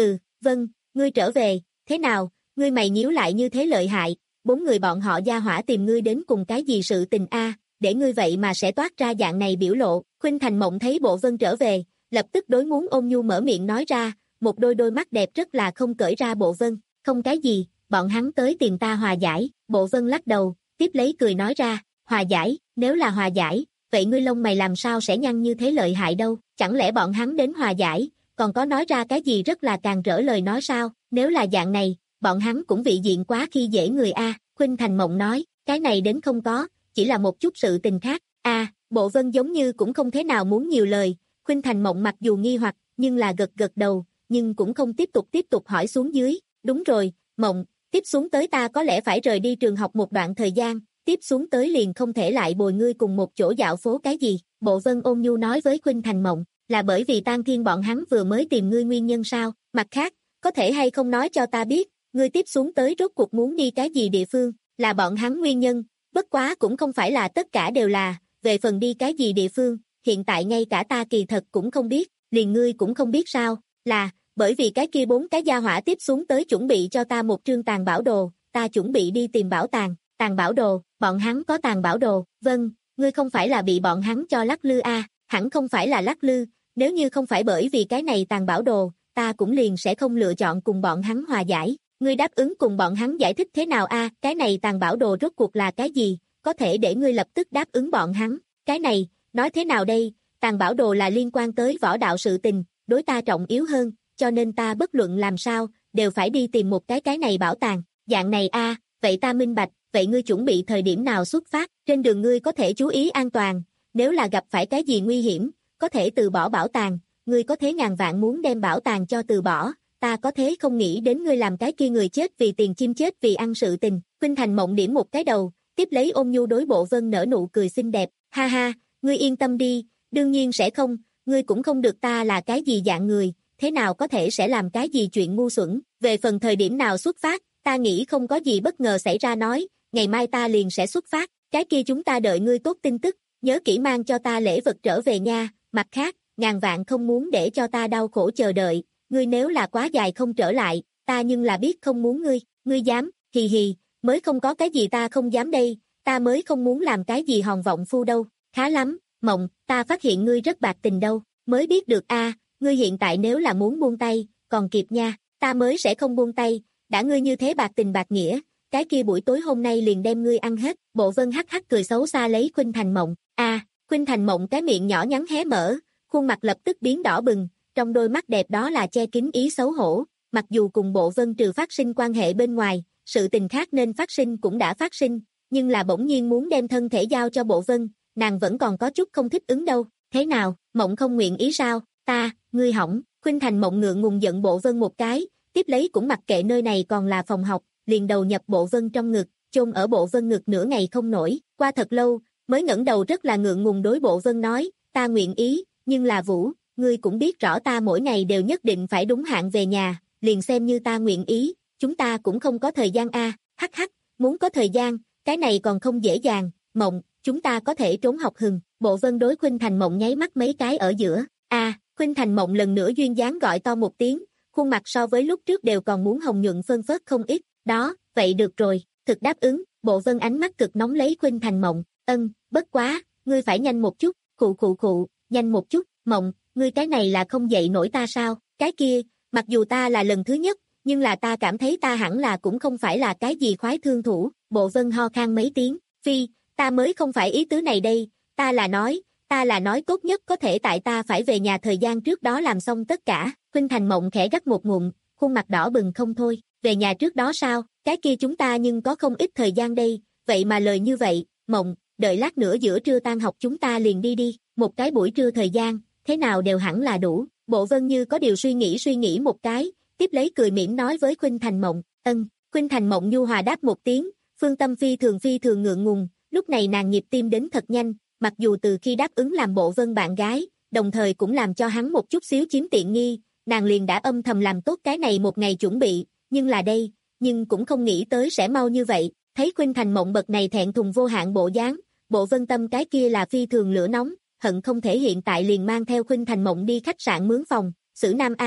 Vâng, ngươi trở về, thế nào, ngươi mày nhíu lại như thế lợi hại, bốn người bọn họ gia hỏa tìm ngươi đến cùng cái gì sự tình a, để ngươi vậy mà sẽ toát ra dạng này biểu lộ. Khuynh Thành Mộng thấy Bộ Vân trở về, lập tức đối muốn ôn nhu mở miệng nói ra, một đôi đôi mắt đẹp rất là không cởi ra Bộ Vân, không cái gì, bọn hắn tới tìm ta hòa giải. Bộ Vân lắc đầu, tiếp lấy cười nói ra, hòa giải, nếu là hòa giải, vậy ngươi lông mày làm sao sẽ nhăn như thế lợi hại đâu, chẳng lẽ bọn hắn đến hòa giải, còn có nói ra cái gì rất là càng rỡ lời nói sao, nếu là dạng này, bọn hắn cũng vị diện quá khi dễ người a. Khuynh Thành Mộng nói, cái này đến không có, chỉ là một chút sự tình khác. A, Bộ Vân giống như cũng không thế nào muốn nhiều lời. Khuynh Thành Mộng mặc dù nghi hoặc, nhưng là gật gật đầu, nhưng cũng không tiếp tục tiếp tục hỏi xuống dưới. Đúng rồi, Mộng, tiếp xuống tới ta có lẽ phải rời đi trường học một đoạn thời gian, tiếp xuống tới liền không thể lại bồi ngươi cùng một chỗ dạo phố cái gì. Bộ Vân ôn nhu nói với Khuynh Thành Mộng, là bởi vì Tang Thiên bọn hắn vừa mới tìm ngươi nguyên nhân sao? Mặt khác, có thể hay không nói cho ta biết, ngươi tiếp xuống tới rốt cuộc muốn đi cái gì địa phương, là bọn hắn nguyên nhân, bất quá cũng không phải là tất cả đều là, về phần đi cái gì địa phương, hiện tại ngay cả ta kỳ thật cũng không biết, liền ngươi cũng không biết sao, là, bởi vì cái kia bốn cái gia hỏa tiếp xuống tới chuẩn bị cho ta một trương tàn bảo đồ, ta chuẩn bị đi tìm bảo tàng, tàn bảo đồ, bọn hắn có tàn bảo đồ, vâng, ngươi không phải là bị bọn hắn cho lắc lư a, hẳn không phải là lắc lư, nếu như không phải bởi vì cái này tàn bảo đồ, ta cũng liền sẽ không lựa chọn cùng bọn hắn hòa giải. Ngươi đáp ứng cùng bọn hắn giải thích thế nào a? Cái này tàn bảo đồ rốt cuộc là cái gì? Có thể để ngươi lập tức đáp ứng bọn hắn. Cái này, nói thế nào đây? Tàn bảo đồ là liên quan tới võ đạo sự tình, đối ta trọng yếu hơn, cho nên ta bất luận làm sao, đều phải đi tìm một cái cái này bảo tàng. Dạng này a, vậy ta minh bạch, vậy ngươi chuẩn bị thời điểm nào xuất phát? Trên đường ngươi có thể chú ý an toàn, nếu là gặp phải cái gì nguy hiểm, có thể từ bỏ bảo tàng, ngươi có thế ngàn vạn muốn đem bảo tàng cho từ bỏ. Ta có thế không nghĩ đến ngươi làm cái kia người chết vì tiền chim chết vì ăn sự tình. Khuynh Thành Mộng điểm một cái đầu, tiếp lấy ôn nhu đối Bộ Vân nở nụ cười xinh đẹp, ha ha, ngươi yên tâm đi, đương nhiên sẽ không, ngươi cũng không được ta là cái gì dạng người, thế nào có thể sẽ làm cái gì chuyện ngu xuẩn, về phần thời điểm nào xuất phát, ta nghĩ không có gì bất ngờ xảy ra nói, ngày mai ta liền sẽ xuất phát, cái kia chúng ta đợi ngươi tốt tin tức, nhớ kỹ mang cho ta lễ vật trở về nha, mặt khác, ngàn vạn không muốn để cho ta đau khổ chờ đợi. Ngươi nếu là quá dài không trở lại, ta nhưng là biết không muốn ngươi, ngươi dám, hì hì, mới không có cái gì ta không dám đây, ta mới không muốn làm cái gì hòn vọng phu đâu, khá lắm, Mộng, ta phát hiện ngươi rất bạc tình đâu, mới biết được a, ngươi hiện tại nếu là muốn buông tay, còn kịp nha, ta mới sẽ không buông tay, đã ngươi như thế bạc tình bạc nghĩa, cái kia buổi tối hôm nay liền đem ngươi ăn hết. Bộ Vân hắc hắc cười xấu xa lấy Khuynh Thành Mộng, a, Khuynh Thành Mộng cái miệng nhỏ nhắn hé mở, khuôn mặt lập tức biến đỏ bừng. Trong đôi mắt đẹp đó là che kín ý xấu hổ, mặc dù cùng Bộ Vân trừ phát sinh quan hệ bên ngoài, sự tình khác nên phát sinh cũng đã phát sinh, nhưng là bỗng nhiên muốn đem thân thể giao cho Bộ Vân, nàng vẫn còn có chút không thích ứng đâu, thế nào, Mộng không nguyện ý sao, ta, ngươi hỏng, Khuynh Thành Mộng ngượng ngùng giận Bộ Vân một cái, tiếp lấy cũng mặc kệ nơi này còn là phòng học, liền đầu nhập Bộ Vân trong ngực, chôn ở Bộ Vân ngực nửa ngày không nổi, qua thật lâu, mới ngẩng đầu rất là ngượng ngùng đối Bộ Vân nói, ta nguyện ý, nhưng là Vũ, ngươi cũng biết rõ ta mỗi ngày đều nhất định phải đúng hạn về nhà, liền xem như ta nguyện ý, chúng ta cũng không có thời gian a, hắc hắc, muốn có thời gian, cái này còn không dễ dàng, Mộng, chúng ta có thể trốn học hừng. Bộ Vân đối Khuynh Thành Mộng nháy mắt mấy cái ở giữa, a, Khuynh Thành Mộng lần nữa duyên dáng gọi to một tiếng, khuôn mặt so với lúc trước đều còn muốn hồng nhuận phân phớt không ít, đó, vậy được rồi, thực đáp ứng. Bộ Vân ánh mắt cực nóng lấy Khuynh Thành Mộng, ân, bất quá, ngươi phải nhanh một chút, khụ khụ khụ, nhanh một chút, Mộng, ngươi cái này là không dậy nổi ta sao, cái kia, mặc dù ta là lần thứ nhất, nhưng là ta cảm thấy ta hẳn là cũng không phải là cái gì khoái thương thủ. Bộ Vân ho khan mấy tiếng, phi, ta mới không phải ý tứ này đây, ta là nói, ta là nói tốt nhất có thể tại ta phải về nhà thời gian trước đó làm xong tất cả. Khuynh Thành Mộng khẽ gắt một ngụm, khuôn mặt đỏ bừng không thôi, về nhà trước đó sao, cái kia chúng ta nhưng có không ít thời gian đây, vậy mà lời như vậy, Mộng, đợi lát nữa giữa trưa tan học chúng ta liền đi đi, một cái buổi trưa thời gian, thế nào đều hẳn là đủ. Bộ Vân như có điều suy nghĩ suy nghĩ một cái, tiếp lấy cười mỉm nói với Khuynh Thành Mộng, ân. Khuynh Thành Mộng nhu hòa đáp một tiếng, phương tâm phi thường phi thường ngượng ngùng, lúc này nàng nhịp tim đến thật nhanh, mặc dù từ khi đáp ứng làm Bộ Vân bạn gái, đồng thời cũng làm cho hắn một chút xíu chiếm tiện nghi, nàng liền đã âm thầm làm tốt cái này một ngày chuẩn bị, nhưng là đây, nhưng cũng không nghĩ tới sẽ mau như vậy. Thấy Khuynh Thành Mộng bậc này thẹn thùng vô hạn bộ dáng, Bộ Vân tâm cái kia là phi thường lửa nóng, hận không thể hiện tại liền mang theo Khuynh Thành Mộng đi khách sạn mướn phòng, xử nam a,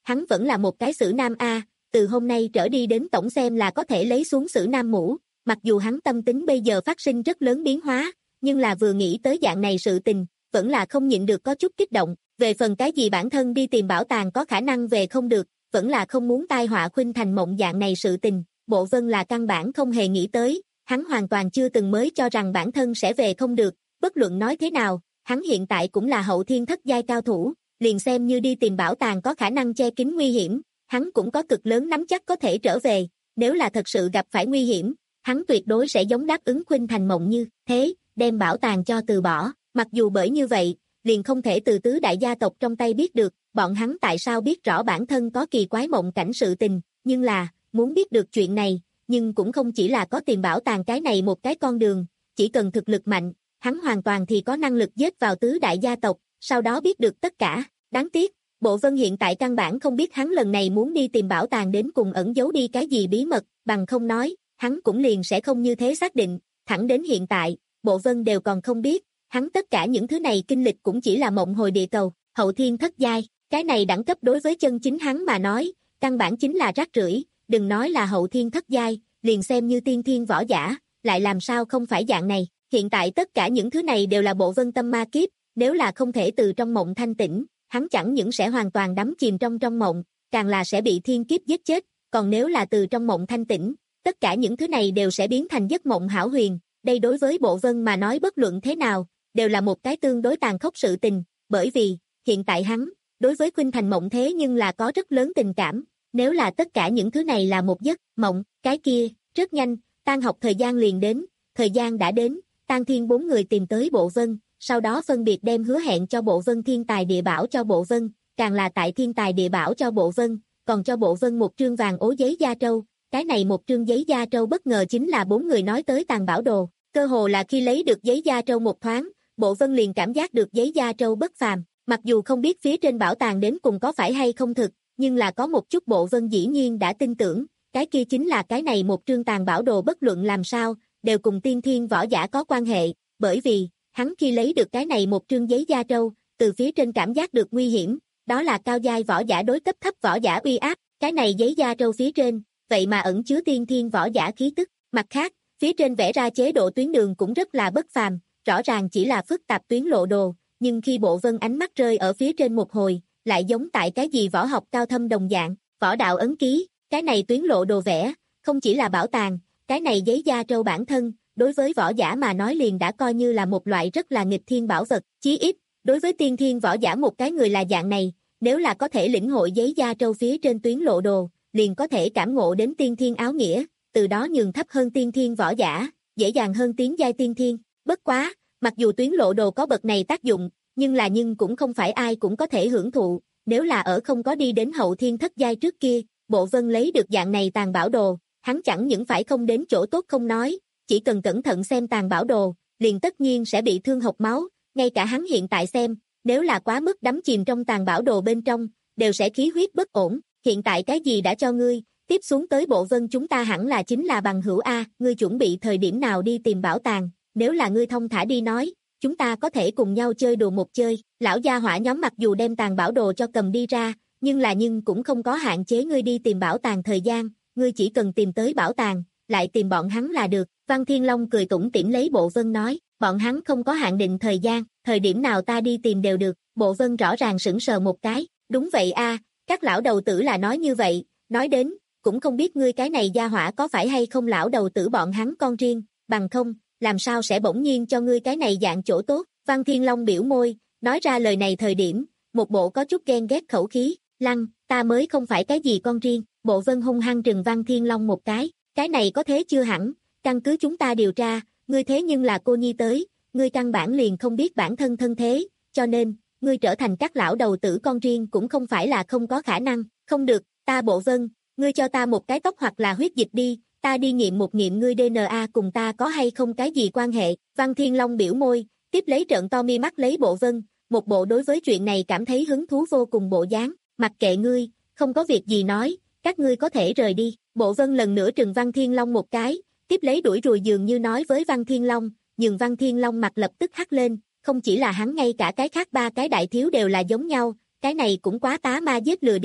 hắn vẫn là một cái sử nam a, từ hôm nay trở đi đến tổng xem là có thể lấy xuống sử nam mũ, mặc dù hắn tâm tính bây giờ phát sinh rất lớn biến hóa, nhưng là vừa nghĩ tới dạng này sự tình, vẫn là không nhịn được có chút kích động, về phần cái gì bản thân đi tìm bảo tàng có khả năng về không được, vẫn là không muốn tai họa Khuynh Thành Mộng dạng này sự tình, Bộ Vân là căn bản không hề nghĩ tới, hắn hoàn toàn chưa từng mới cho rằng bản thân sẽ về không được, bất luận nói thế nào, hắn hiện tại cũng là hậu thiên thất giai cao thủ, liền xem như đi tìm bảo tàng có khả năng che kín nguy hiểm, hắn cũng có cực lớn nắm chắc có thể trở về, nếu là thật sự gặp phải nguy hiểm, hắn tuyệt đối sẽ giống đáp ứng Khuynh Thành Mộng như thế, đem bảo tàng cho từ bỏ, mặc dù bởi như vậy, liền không thể từ tứ đại gia tộc trong tay biết được, bọn hắn tại sao biết rõ bản thân có kỳ quái mộng cảnh sự tình, nhưng là, muốn biết được chuyện này, nhưng cũng không chỉ là có tìm bảo tàng cái này một cái con đường, chỉ cần thực lực mạnh, hắn hoàn toàn thì có năng lực giết vào tứ đại gia tộc, sau đó biết được tất cả, đáng tiếc, Bộ Vân hiện tại căn bản không biết hắn lần này muốn đi tìm bảo tàng đến cùng ẩn giấu đi cái gì bí mật, bằng không nói, hắn cũng liền sẽ không như thế xác định, thẳng đến hiện tại, Bộ Vân đều còn không biết, hắn tất cả những thứ này kinh lịch cũng chỉ là mộng hồi địa cầu, hậu thiên thất giai, cái này đẳng cấp đối với chân chính hắn mà nói, căn bản chính là rác rưởi, đừng nói là hậu thiên thất giai, liền xem như tiên thiên võ giả, lại làm sao không phải dạng này, hiện tại tất cả những thứ này đều là Bộ Vân tâm ma kiếp, nếu là không thể từ trong mộng thanh tỉnh, hắn chẳng những sẽ hoàn toàn đắm chìm trong trong mộng, càng là sẽ bị thiên kiếp giết chết, còn nếu là từ trong mộng thanh tỉnh, tất cả những thứ này đều sẽ biến thành giấc mộng hão huyền, đây đối với Bộ Vân mà nói bất luận thế nào, đều là một cái tương đối tàn khốc sự tình, bởi vì, hiện tại hắn, đối với Khuynh Thành Mộng thế nhưng là có rất lớn tình cảm, nếu là tất cả những thứ này là một giấc mộng, cái kia, rất nhanh, tan học thời gian liền đến, thời gian đã đến, Tang Thiên bốn người tìm tới Bộ Vân, sau đó phân biệt đem hứa hẹn cho Bộ Vân thiên tài địa bảo cho Bộ Vân, càng là tại thiên tài địa bảo cho Bộ Vân, còn cho Bộ Vân một trương vàng ố giấy da trâu, cái này một trương giấy da trâu bất ngờ chính là bốn người nói tới tàng bảo đồ, cơ hồ là khi lấy được giấy da trâu một thoáng, Bộ Vân liền cảm giác được giấy da trâu bất phàm, mặc dù không biết phía trên bảo tàng đến cùng có phải hay không thực, nhưng là có một chút Bộ Vân dĩ nhiên đã tin tưởng, cái kia chính là cái này một trương tàng bảo đồ bất luận làm sao, đều cùng tiên thiên võ giả có quan hệ, bởi vì, hắn khi lấy được cái này một trương giấy da trâu, từ phía trên cảm giác được nguy hiểm, đó là cao giai võ giả đối cấp thấp võ giả uy áp, cái này giấy da trâu phía trên, vậy mà ẩn chứa tiên thiên võ giả khí tức, mặt khác, phía trên vẽ ra chế độ tuyến đường cũng rất là bất phàm, rõ ràng chỉ là phức tạp tuyến lộ đồ, nhưng khi Bộ Vân ánh mắt rơi ở phía trên một hồi, lại giống tại cái gì võ học cao thâm đồng dạng, võ đạo ấn ký, cái này tuyến lộ đồ vẽ, không chỉ là bảo tàng, cái này giấy da trâu bản thân, đối với võ giả mà nói liền đã coi như là một loại rất là nghịch thiên bảo vật, chí ít, đối với tiên thiên võ giả một cái người là dạng này, nếu là có thể lĩnh hội giấy da trâu phía trên tuyến lộ đồ, liền có thể cảm ngộ đến tiên thiên áo nghĩa, từ đó nhường thấp hơn tiên thiên võ giả, dễ dàng hơn tiến giai tiên thiên, bất quá, mặc dù tuyến lộ đồ có bậc này tác dụng, nhưng là nhưng cũng không phải ai cũng có thể hưởng thụ, nếu là ở không có đi đến hậu thiên thất giai trước kia, Bộ Vân lấy được dạng này tàng bảo đồ, hắn chẳng những phải không đến chỗ tốt không nói, chỉ cần cẩn thận xem tàng bảo đồ, liền tất nhiên sẽ bị thương hộc máu, ngay cả hắn hiện tại xem, nếu là quá mức đắm chìm trong tàng bảo đồ bên trong, đều sẽ khí huyết bất ổn, hiện tại cái gì đã cho ngươi, tiếp xuống tới Bộ Vân chúng ta hẳn là chính là bằng hữu A, ngươi chuẩn bị thời điểm nào đi tìm bảo tàng, nếu là ngươi thông thả đi nói, chúng ta có thể cùng nhau chơi đùa một chơi, lão gia hỏa nhóm mặc dù đem tàng bảo đồ cho cầm đi ra, nhưng là nhưng cũng không có hạn chế ngươi đi tìm bảo tàng thời gian, ngươi chỉ cần tìm tới bảo tàng, lại tìm bọn hắn là được, Văn Thiên Long cười tủm tỉm lấy Bộ Vân nói, bọn hắn không có hạn định thời gian, thời điểm nào ta đi tìm đều được, Bộ Vân rõ ràng sững sờ một cái, đúng vậy a, các lão đầu tử là nói như vậy, nói đến, cũng không biết ngươi cái này gia hỏa có phải hay không lão đầu tử bọn hắn con riêng, bằng không, làm sao sẽ bỗng nhiên cho ngươi cái này dạng chỗ tốt, Văn Thiên Long biểu môi, nói ra lời này thời điểm, một bộ có chút ghen ghét khẩu khí, lăng, ta mới không phải cái gì con riêng, Bộ Vân hung hăng trừng Văn Thiên Long một cái, cái này có thế chưa hẳn, căn cứ chúng ta điều tra, ngươi thế nhưng là cô nhi tới, ngươi căn bản liền không biết bản thân thân thế, cho nên, ngươi trở thành các lão đầu tử con riêng cũng không phải là không có khả năng, không được, ta Bộ Vân, ngươi cho ta một cái tóc hoặc là huyết dịch đi, ta đi nghiệm một nghiệm ngươi đê en a cùng ta có hay không cái gì quan hệ, Văn Thiên Long biểu môi, tiếp lấy trợn to mi mắt lấy Bộ Vân, một bộ đối với chuyện này cảm thấy hứng thú vô cùng bộ dáng, mặc kệ ngươi, không có việc gì nói, các ngươi có thể rời đi, Bộ Vân lần nữa trừng Văn Thiên Long một cái, tiếp lấy đuổi rồi dường như nói với Văn Thiên Long, nhưng Văn Thiên Long mặt lập tức hắt lên, không chỉ là hắn ngay cả cái khác ba cái đại thiếu đều là giống nhau, cái này cũng quá tá ma giết lừa đi,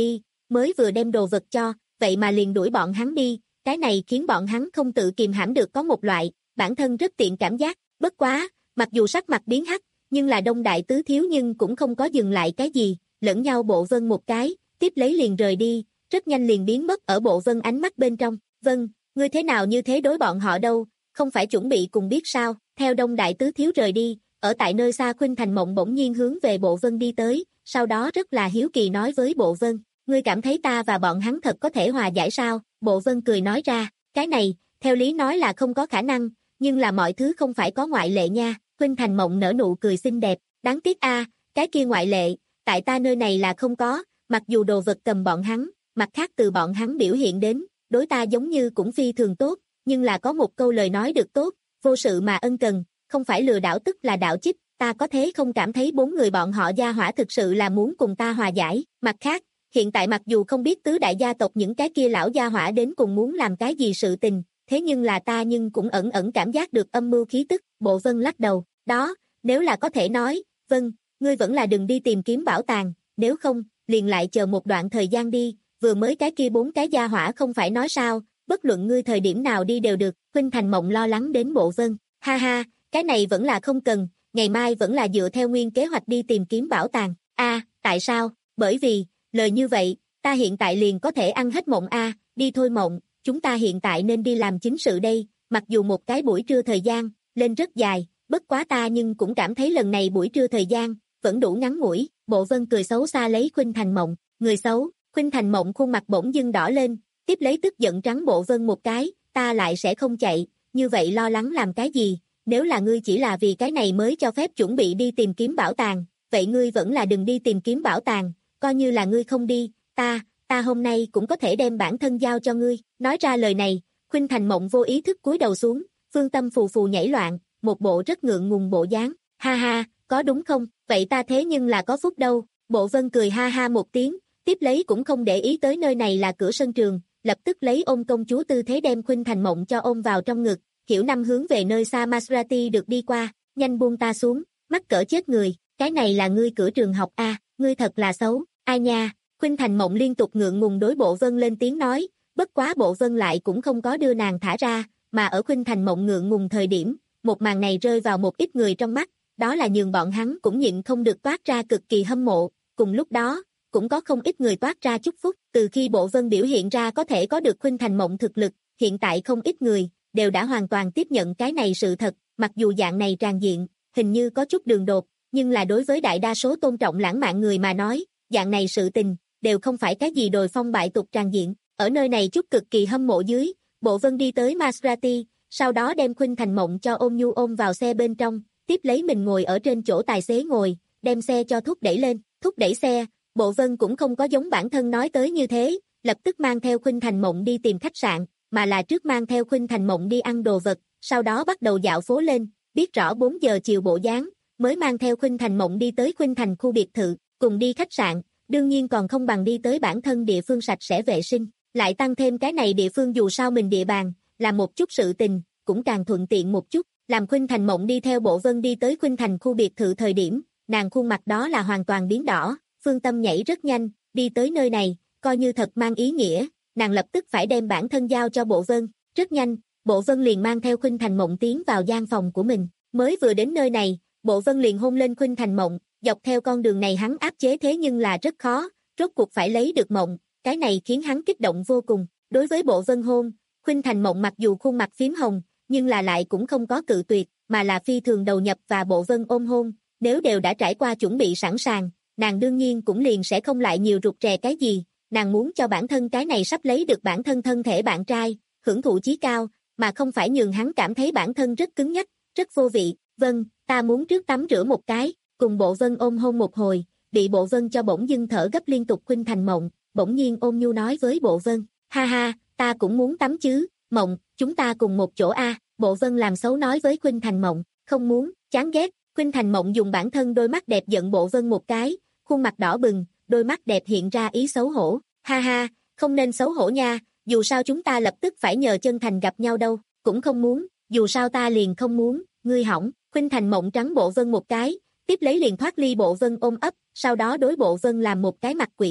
mới vừa đem đồ vật cho, vậy mà liền đuổi bọn hắn đi, cái này khiến bọn hắn không tự kìm hãm được có một loại, bản thân rất tiện cảm giác, bất quá, mặc dù sắc mặt biến hắc, nhưng là Đông Đại Tứ Thiếu nhưng cũng không có dừng lại cái gì, lẫn nhau Bộ Vân một cái, tiếp lấy liền rời đi, rất nhanh liền biến mất ở Bộ Vân ánh mắt bên trong, Vân, ngươi thế nào như thế đối bọn họ đâu, không phải chuẩn bị cùng biết sao, theo Đông Đại Tứ Thiếu rời đi, ở tại nơi xa Khuynh Thành Mộng bỗng nhiên hướng về Bộ Vân đi tới, sau đó rất là hiếu kỳ nói với Bộ Vân, ngươi cảm thấy ta và bọn hắn thật có thể hòa giải sao, Bộ Vân cười nói ra, cái này, theo lý nói là không có khả năng, nhưng là mọi thứ không phải có ngoại lệ nha, Khuynh Thành Mộng nở nụ cười xinh đẹp, đáng tiếc a, cái kia ngoại lệ, tại ta nơi này là không có, mặc dù đồ vật cầm bọn hắn, mặt khác từ bọn hắn biểu hiện đến, đối ta giống như cũng phi thường tốt, nhưng là có một câu lời nói được tốt, vô sự mà ân cần, không phải lừa đảo tức là đạo chích, ta có thế không cảm thấy bốn người bọn họ gia hỏa thực sự là muốn cùng ta hòa giải, mặt khác, hiện tại mặc dù không biết tứ đại gia tộc những cái kia lão gia hỏa đến cùng muốn làm cái gì sự tình, thế nhưng là ta nhưng cũng ẩn ẩn cảm giác được âm mưu khí tức, Bộ Vân lắc đầu, đó, nếu là có thể nói, Vân, ngươi vẫn là đừng đi tìm kiếm bảo tàng, nếu không, liền lại chờ một đoạn thời gian đi, vừa mới cái kia bốn cái gia hỏa không phải nói sao, bất luận ngươi thời điểm nào đi đều được, Khuynh Thành Mộng lo lắng đến Bộ Vân, ha ha, cái này vẫn là không cần, ngày mai vẫn là dựa theo nguyên kế hoạch đi tìm kiếm bảo tàng, a, tại sao, bởi vì, lời như vậy, ta hiện tại liền có thể ăn hết Mộng a, đi thôi Mộng, chúng ta hiện tại nên đi làm chính sự đây, mặc dù một cái buổi trưa thời gian, lên rất dài, bất quá ta nhưng cũng cảm thấy lần này buổi trưa thời gian, vẫn đủ ngắn ngủi, Bộ Vân cười xấu xa lấy Khuynh Thành Mộng, người xấu, Khuynh Thành Mộng khuôn mặt bỗng dưng đỏ lên, tiếp lấy tức giận trắng Bộ Vân một cái, ta lại sẽ không chạy, như vậy lo lắng làm cái gì, nếu là ngươi chỉ là vì cái này mới cho phép chuẩn bị đi tìm kiếm bảo tàng, vậy ngươi vẫn là đừng đi tìm kiếm bảo tàng, coi như là ngươi không đi, ta, ta hôm nay cũng có thể đem bản thân giao cho ngươi, nói ra lời này, Khuynh Thành Mộng vô ý thức cúi đầu xuống, phương tâm phù phù nhảy loạn, một bộ rất ngượng ngùng bộ dáng, ha ha, có đúng không, vậy ta thế nhưng là có phúc đâu, Bộ Vân cười ha ha một tiếng, tiếp lấy cũng không để ý tới nơi này là cửa sân trường, lập tức lấy ôm công chúa tư thế đem Khuynh Thành Mộng cho ôm vào trong ngực, Hiểu Năm hướng về nơi xa Maserati được đi qua, nhanh buông ta xuống, mắc cỡ chết người, cái này là ngươi cửa trường học a, à, ngươi thật là xấu, ai nha, Khuynh Thành Mộng liên tục ngượng ngùng đối Bộ Vân lên tiếng nói, bất quá Bộ Vân lại cũng không có đưa nàng thả ra, mà ở Khuynh Thành Mộng ngượng ngùng thời điểm, một màn này rơi vào một ít người trong mắt, đó là nhường bọn hắn cũng nhịn không được toát ra cực kỳ hâm mộ, cùng lúc đó, cũng có không ít người toát ra chúc phúc, từ khi Bộ Vân biểu hiện ra có thể có được Khuynh Thành Mộng thực lực, hiện tại không ít người, đều đã hoàn toàn tiếp nhận cái này sự thật, mặc dù dạng này tràn diện, hình như có chút đường đột, nhưng là đối với đại đa số tôn trọng lãng mạn người mà nói, dạng này sự tình, đều không phải cái gì đồi phong bại tục tràn diện, ở nơi này chút cực kỳ hâm mộ dưới, Bộ Vân đi tới Maserati, sau đó đem Khuynh Thành Mộng cho ôm nhu ôm vào xe bên trong, tiếp lấy mình ngồi ở trên chỗ tài xế ngồi, đem xe cho thúc đẩy lên, thúc đẩy xe, Bộ Vân cũng không có giống bản thân nói tới như thế, lập tức mang theo Khuynh Thành Mộng đi tìm khách sạn, mà là trước mang theo Khuynh Thành Mộng đi ăn đồ vật, sau đó bắt đầu dạo phố lên, biết rõ bốn giờ chiều bộ dáng, mới mang theo Khuynh Thành Mộng đi tới Khuynh Thành khu biệt thự, cùng đi khách sạn, đương nhiên còn không bằng đi tới bản thân địa phương sạch sẽ vệ sinh, lại tăng thêm cái này địa phương dù sao mình địa bàn, làm một chút sự tình, cũng càng thuận tiện một chút, làm Khuynh Thành Mộng đi theo Bộ Vân đi tới Khuynh Thành khu biệt thự thời điểm, nàng khuôn mặt đó là hoàn toàn biến đỏ, phương tâm nhảy rất nhanh, đi tới nơi này, coi như thật mang ý nghĩa, nàng lập tức phải đem bản thân giao cho Bộ Vân, rất nhanh, Bộ Vân liền mang theo Khuynh Thành Mộng tiến vào gian phòng của mình, mới vừa đến nơi này, Bộ Vân liền hôn lên Khuynh Thành Mộng, dọc theo con đường này hắn áp chế thế nhưng là rất khó, rốt cuộc phải lấy được Mộng, cái này khiến hắn kích động vô cùng, đối với Bộ Vân hôn, Khuynh Thành Mộng mặc dù khuôn mặt phím hồng, nhưng là lại cũng không có cự tuyệt, mà là phi thường đầu nhập và Bộ Vân ôm hôn, nếu đều đã trải qua chuẩn bị sẵn sàng, nàng đương nhiên cũng liền sẽ không lại nhiều rụt rè cái gì, nàng muốn cho bản thân cái này sắp lấy được bản thân thân thể bạn trai, hưởng thụ chí cao, mà không phải nhường hắn cảm thấy bản thân rất cứng nhắc, rất vô vị, vâng, ta muốn trước tắm rửa một cái, cùng Bộ Vân ôm hôn một hồi, bị Bộ Vân cho bỗng dưng thở gấp liên tục Khuynh Thành Mộng, bỗng nhiên ôm nhu nói với Bộ Vân, ha ha, ta cũng muốn tắm chứ, Mộng, chúng ta cùng một chỗ a, Bộ Vân làm xấu nói với Khuynh Thành Mộng, không muốn, chán ghét, Khuynh Thành Mộng dùng bản thân đôi mắt đẹp giận Bộ Vân một cái, khuôn mặt đỏ bừng, đôi mắt đẹp hiện ra ý xấu hổ, ha ha, không nên xấu hổ nha, dù sao chúng ta lập tức phải nhờ chân thành gặp nhau đâu, cũng không muốn, dù sao ta liền không muốn, ngươi hỏng, Khuynh Thành Mộng trắng Bộ Vân một cái, tiếp lấy liền thoát ly Bộ Vân ôm ấp, sau đó đối Bộ Vân làm một cái mặt quỷ,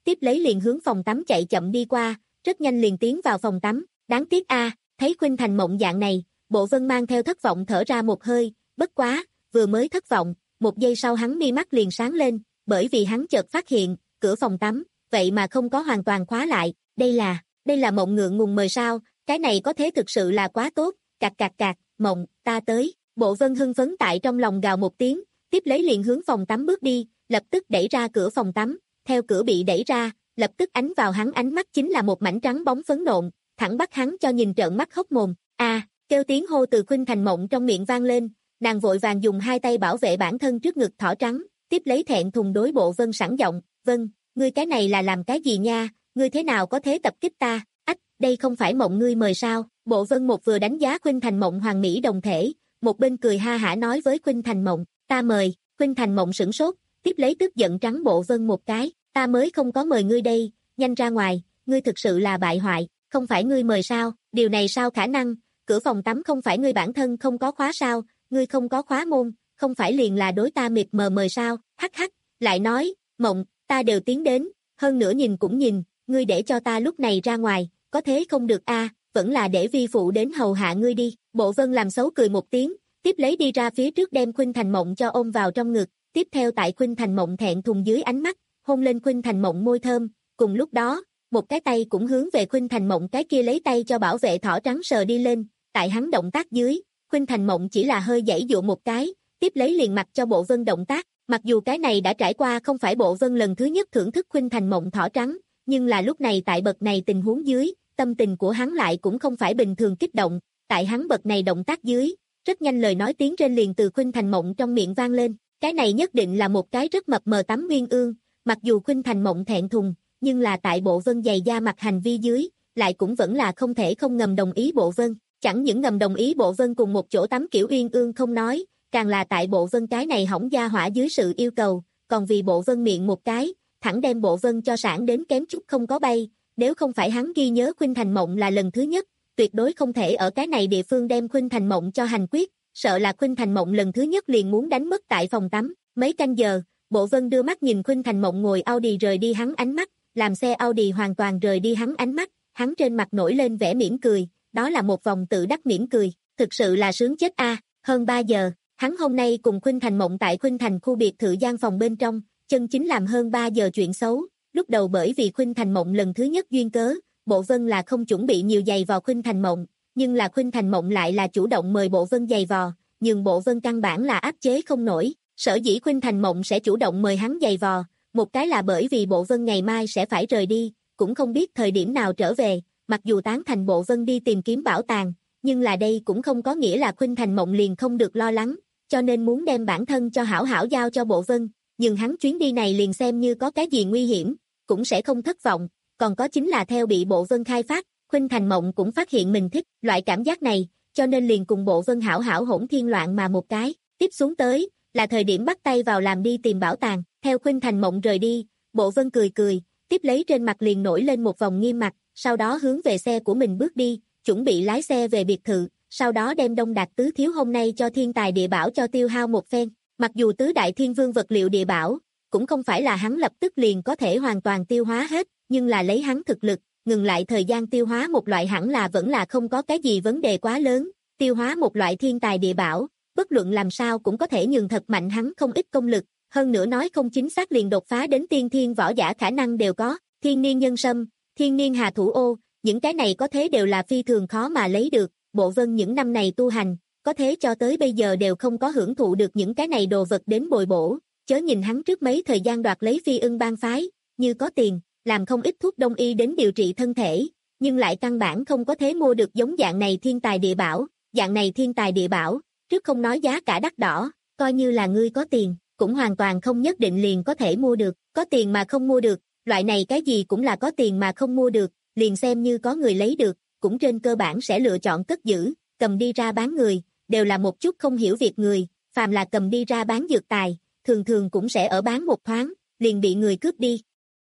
tiếp lấy liền hướng phòng tắm chạy chậm đi qua, rất nhanh liền tiến vào phòng tắm, đáng tiếc a, thấy Khuynh Thành Mộng dạng này, Bộ Vân mang theo thất vọng thở ra một hơi, bất quá, vừa mới thất vọng, một giây sau hắn mi mắt liền sáng lên, bởi vì hắn chợt phát hiện, cửa phòng tắm, vậy mà không có hoàn toàn khóa lại, đây là, đây là Mộng ngượng ngùng mời sao, cái này có thế thực sự là quá tốt, cạc cạc cạc, Mộng, ta tới, Bộ Vân hưng phấn tại trong lòng gào một tiếng, tiếp lấy liền hướng phòng tắm bước đi, lập tức đẩy ra cửa phòng tắm, theo cửa bị đẩy ra, lập tức ánh vào hắn ánh mắt chính là một mảnh trắng bóng phấn nộn, thẳng bắt hắn cho nhìn trợn mắt hốc mồm, a, kêu tiếng hô từ Khuynh Thành Mộng trong miệng vang lên, nàng vội vàng dùng hai tay bảo vệ bản thân trước ngực thỏ trắng, tiếp lấy thẹn thùng đối Bộ Vân sẵn giọng, "Vân, ngươi cái này là làm cái gì nha, ngươi thế nào có thế tập kích ta, ách, đây không phải Mộng ngươi mời sao?" Bộ Vân một vừa đánh giá Khuynh Thành Mộng hoàn mỹ đồng thể, một bên cười ha hả nói với Khuynh Thành Mộng, "Ta mời." Khuynh Thành Mộng sửng sốt, tiếp lấy tức giận trắng Bộ Vân một cái, "Ta mới không có mời ngươi đây, nhanh ra ngoài, ngươi thực sự là bại hoại, không phải ngươi mời sao, điều này sao khả năng, cửa phòng tắm không phải ngươi bản thân không có khóa sao, ngươi không có khóa môn, không phải liền là đối ta mịt mờ mời sao?" Hắc hắc, lại nói, "Mộng, ta đều tiến đến, hơn nữa nhìn cũng nhìn, ngươi để cho ta lúc này ra ngoài, có thế không được a, vẫn là để vi phụ đến hầu hạ ngươi đi." Bộ Vân làm xấu cười một tiếng, tiếp lấy đi ra phía trước đem Khuynh Thành Mộng cho ôm vào trong ngực, tiếp theo tại Khuynh Thành Mộng thẹn thùng dưới ánh mắt, hôn lên Khuynh Thành Mộng môi thơm, cùng lúc đó, một cái tay cũng hướng về Khuynh Thành Mộng cái kia lấy tay cho bảo vệ thỏ trắng sờ đi lên, tại hắn động tác dưới, Khuynh Thành Mộng chỉ là hơi giãy dụa một cái, tiếp lấy liền mặc cho Bộ Vân động tác, mặc dù cái này đã trải qua không phải Bộ Vân lần thứ nhất thưởng thức Khuynh Thành Mộng thỏ trắng, nhưng là lúc này tại bậc này tình huống dưới, tâm tình của hắn lại cũng không phải bình thường kích động, tại hắn bậc này động tác dưới, rất nhanh lời nói tiếng trên liền từ Khuynh Thành Mộng trong miệng vang lên, cái này nhất định là một cái rất mập mờ tắm nguyên ương, mặc dù Khuynh Thành Mộng thẹn thùng, nhưng là tại Bộ Vân dày da mặt hành vi dưới, lại cũng vẫn là không thể không ngầm đồng ý Bộ Vân, chẳng những ngầm đồng ý Bộ Vân cùng một chỗ tắm kiểu uyên ương không nói, càng là tại Bộ Vân cái này hỏng gia hỏa dưới sự yêu cầu, còn vì Bộ Vân miệng một cái, thẳng đem Bộ Vân cho sản đến kém chút không có bay, nếu không phải hắn ghi nhớ Khuynh Thành Mộng là lần thứ nhất, tuyệt đối không thể ở cái này địa phương đem Khuynh Thành Mộng cho hành quyết, sợ là Khuynh Thành Mộng lần thứ nhất liền muốn đánh mất tại phòng tắm, mấy canh giờ, Bộ Vân đưa mắt nhìn Khuynh Thành Mộng ngồi Audi rời đi hắn ánh mắt, làm xe Audi hoàn toàn rời đi hắn ánh mắt, hắn trên mặt nổi lên vẻ mỉm cười, đó là một vòng tự đắc mỉm cười, thực sự là sướng chết a, hơn ba giờ, hắn hôm nay cùng Khuynh Thành Mộng tại Khuynh Thành khu biệt thự gian phòng bên trong, chân chính làm hơn ba giờ chuyện xấu, lúc đầu bởi vì Khuynh Thành Mộng lần thứ nhất duyên cớ, Bộ Vân là không chuẩn bị nhiều giày vò Khuynh Thành Mộng, nhưng là Khuynh Thành Mộng lại là chủ động mời Bộ Vân giày vò, nhưng Bộ Vân căn bản là áp chế không nổi, sở dĩ Khuynh Thành Mộng sẽ chủ động mời hắn giày vò, một cái là bởi vì Bộ Vân ngày mai sẽ phải rời đi, cũng không biết thời điểm nào trở về, mặc dù tán thành Bộ Vân đi tìm kiếm bảo tàng, nhưng là đây cũng không có nghĩa là Khuynh Thành Mộng liền không được lo lắng, cho nên muốn đem bản thân cho hảo hảo giao cho Bộ Vân, nhưng hắn chuyến đi này liền xem như có cái gì nguy hiểm, cũng sẽ không thất vọng, còn có chính là theo bị Bộ Vân khai phát, Khuynh Thành Mộng cũng phát hiện mình thích loại cảm giác này, cho nên liền cùng Bộ Vân hảo hảo hỗn thiên loạn mà một cái, tiếp xuống tới, là thời điểm bắt tay vào làm đi tìm bảo tàng, theo Khuynh Thành Mộng rời đi, Bộ Vân cười cười, tiếp lấy trên mặt liền nổi lên một vòng nghiêm mặt, sau đó hướng về xe của mình bước đi, chuẩn bị lái xe về biệt thự, sau đó đem Đông Đạt Tứ Thiếu hôm nay cho thiên tài địa bảo cho tiêu hao một phen, mặc dù tứ đại thiên vương vật liệu địa bảo, cũng không phải là hắn lập tức liền có thể hoàn toàn tiêu hóa hết, nhưng là lấy hắn thực lực, ngừng lại thời gian tiêu hóa một loại hẳn là vẫn là không có cái gì vấn đề quá lớn, tiêu hóa một loại thiên tài địa bảo, bất luận làm sao cũng có thể nhường thật mạnh hắn không ít công lực, hơn nữa nói không chính xác liền đột phá đến tiên thiên võ giả khả năng đều có, thiên niên nhân sâm, thiên niên hà thủ ô, những cái này có thế đều là phi thường khó mà lấy được, Bộ Vân những năm này tu hành, có thế cho tới bây giờ đều không có hưởng thụ được những cái này đồ vật đến bồi bổ, chớ nhìn hắn trước mấy thời gian đoạt lấy phi ưng bang phái, như có tiền, làm không ít thuốc đông y đến điều trị thân thể, nhưng lại căn bản không có thế mua được giống dạng này thiên tài địa bảo, dạng này thiên tài địa bảo, trước không nói giá cả đắt đỏ, coi như là ngươi có tiền, cũng hoàn toàn không nhất định liền có thể mua được, có tiền mà không mua được, loại này cái gì cũng là có tiền mà không mua được, liền xem như có người lấy được, cũng trên cơ bản sẽ lựa chọn cất giữ, cầm đi ra bán người, đều là một chút không hiểu việc người, phàm là cầm đi ra bán dược tài, thường thường cũng sẽ ở bán một thoáng, liền bị người cướp đi.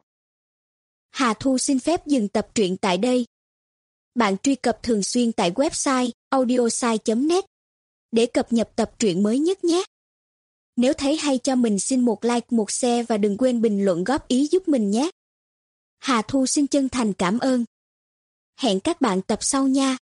Hà Thu xin phép dừng tập truyện tại đây. Bạn truy cập thường xuyên tại website audiosai chấm net để cập nhật tập truyện mới nhất nhé. Nếu thấy hay cho mình xin một like một share và đừng quên bình luận góp ý giúp mình nhé. Hà Thu xin chân thành cảm ơn. Hẹn các bạn tập sau nha.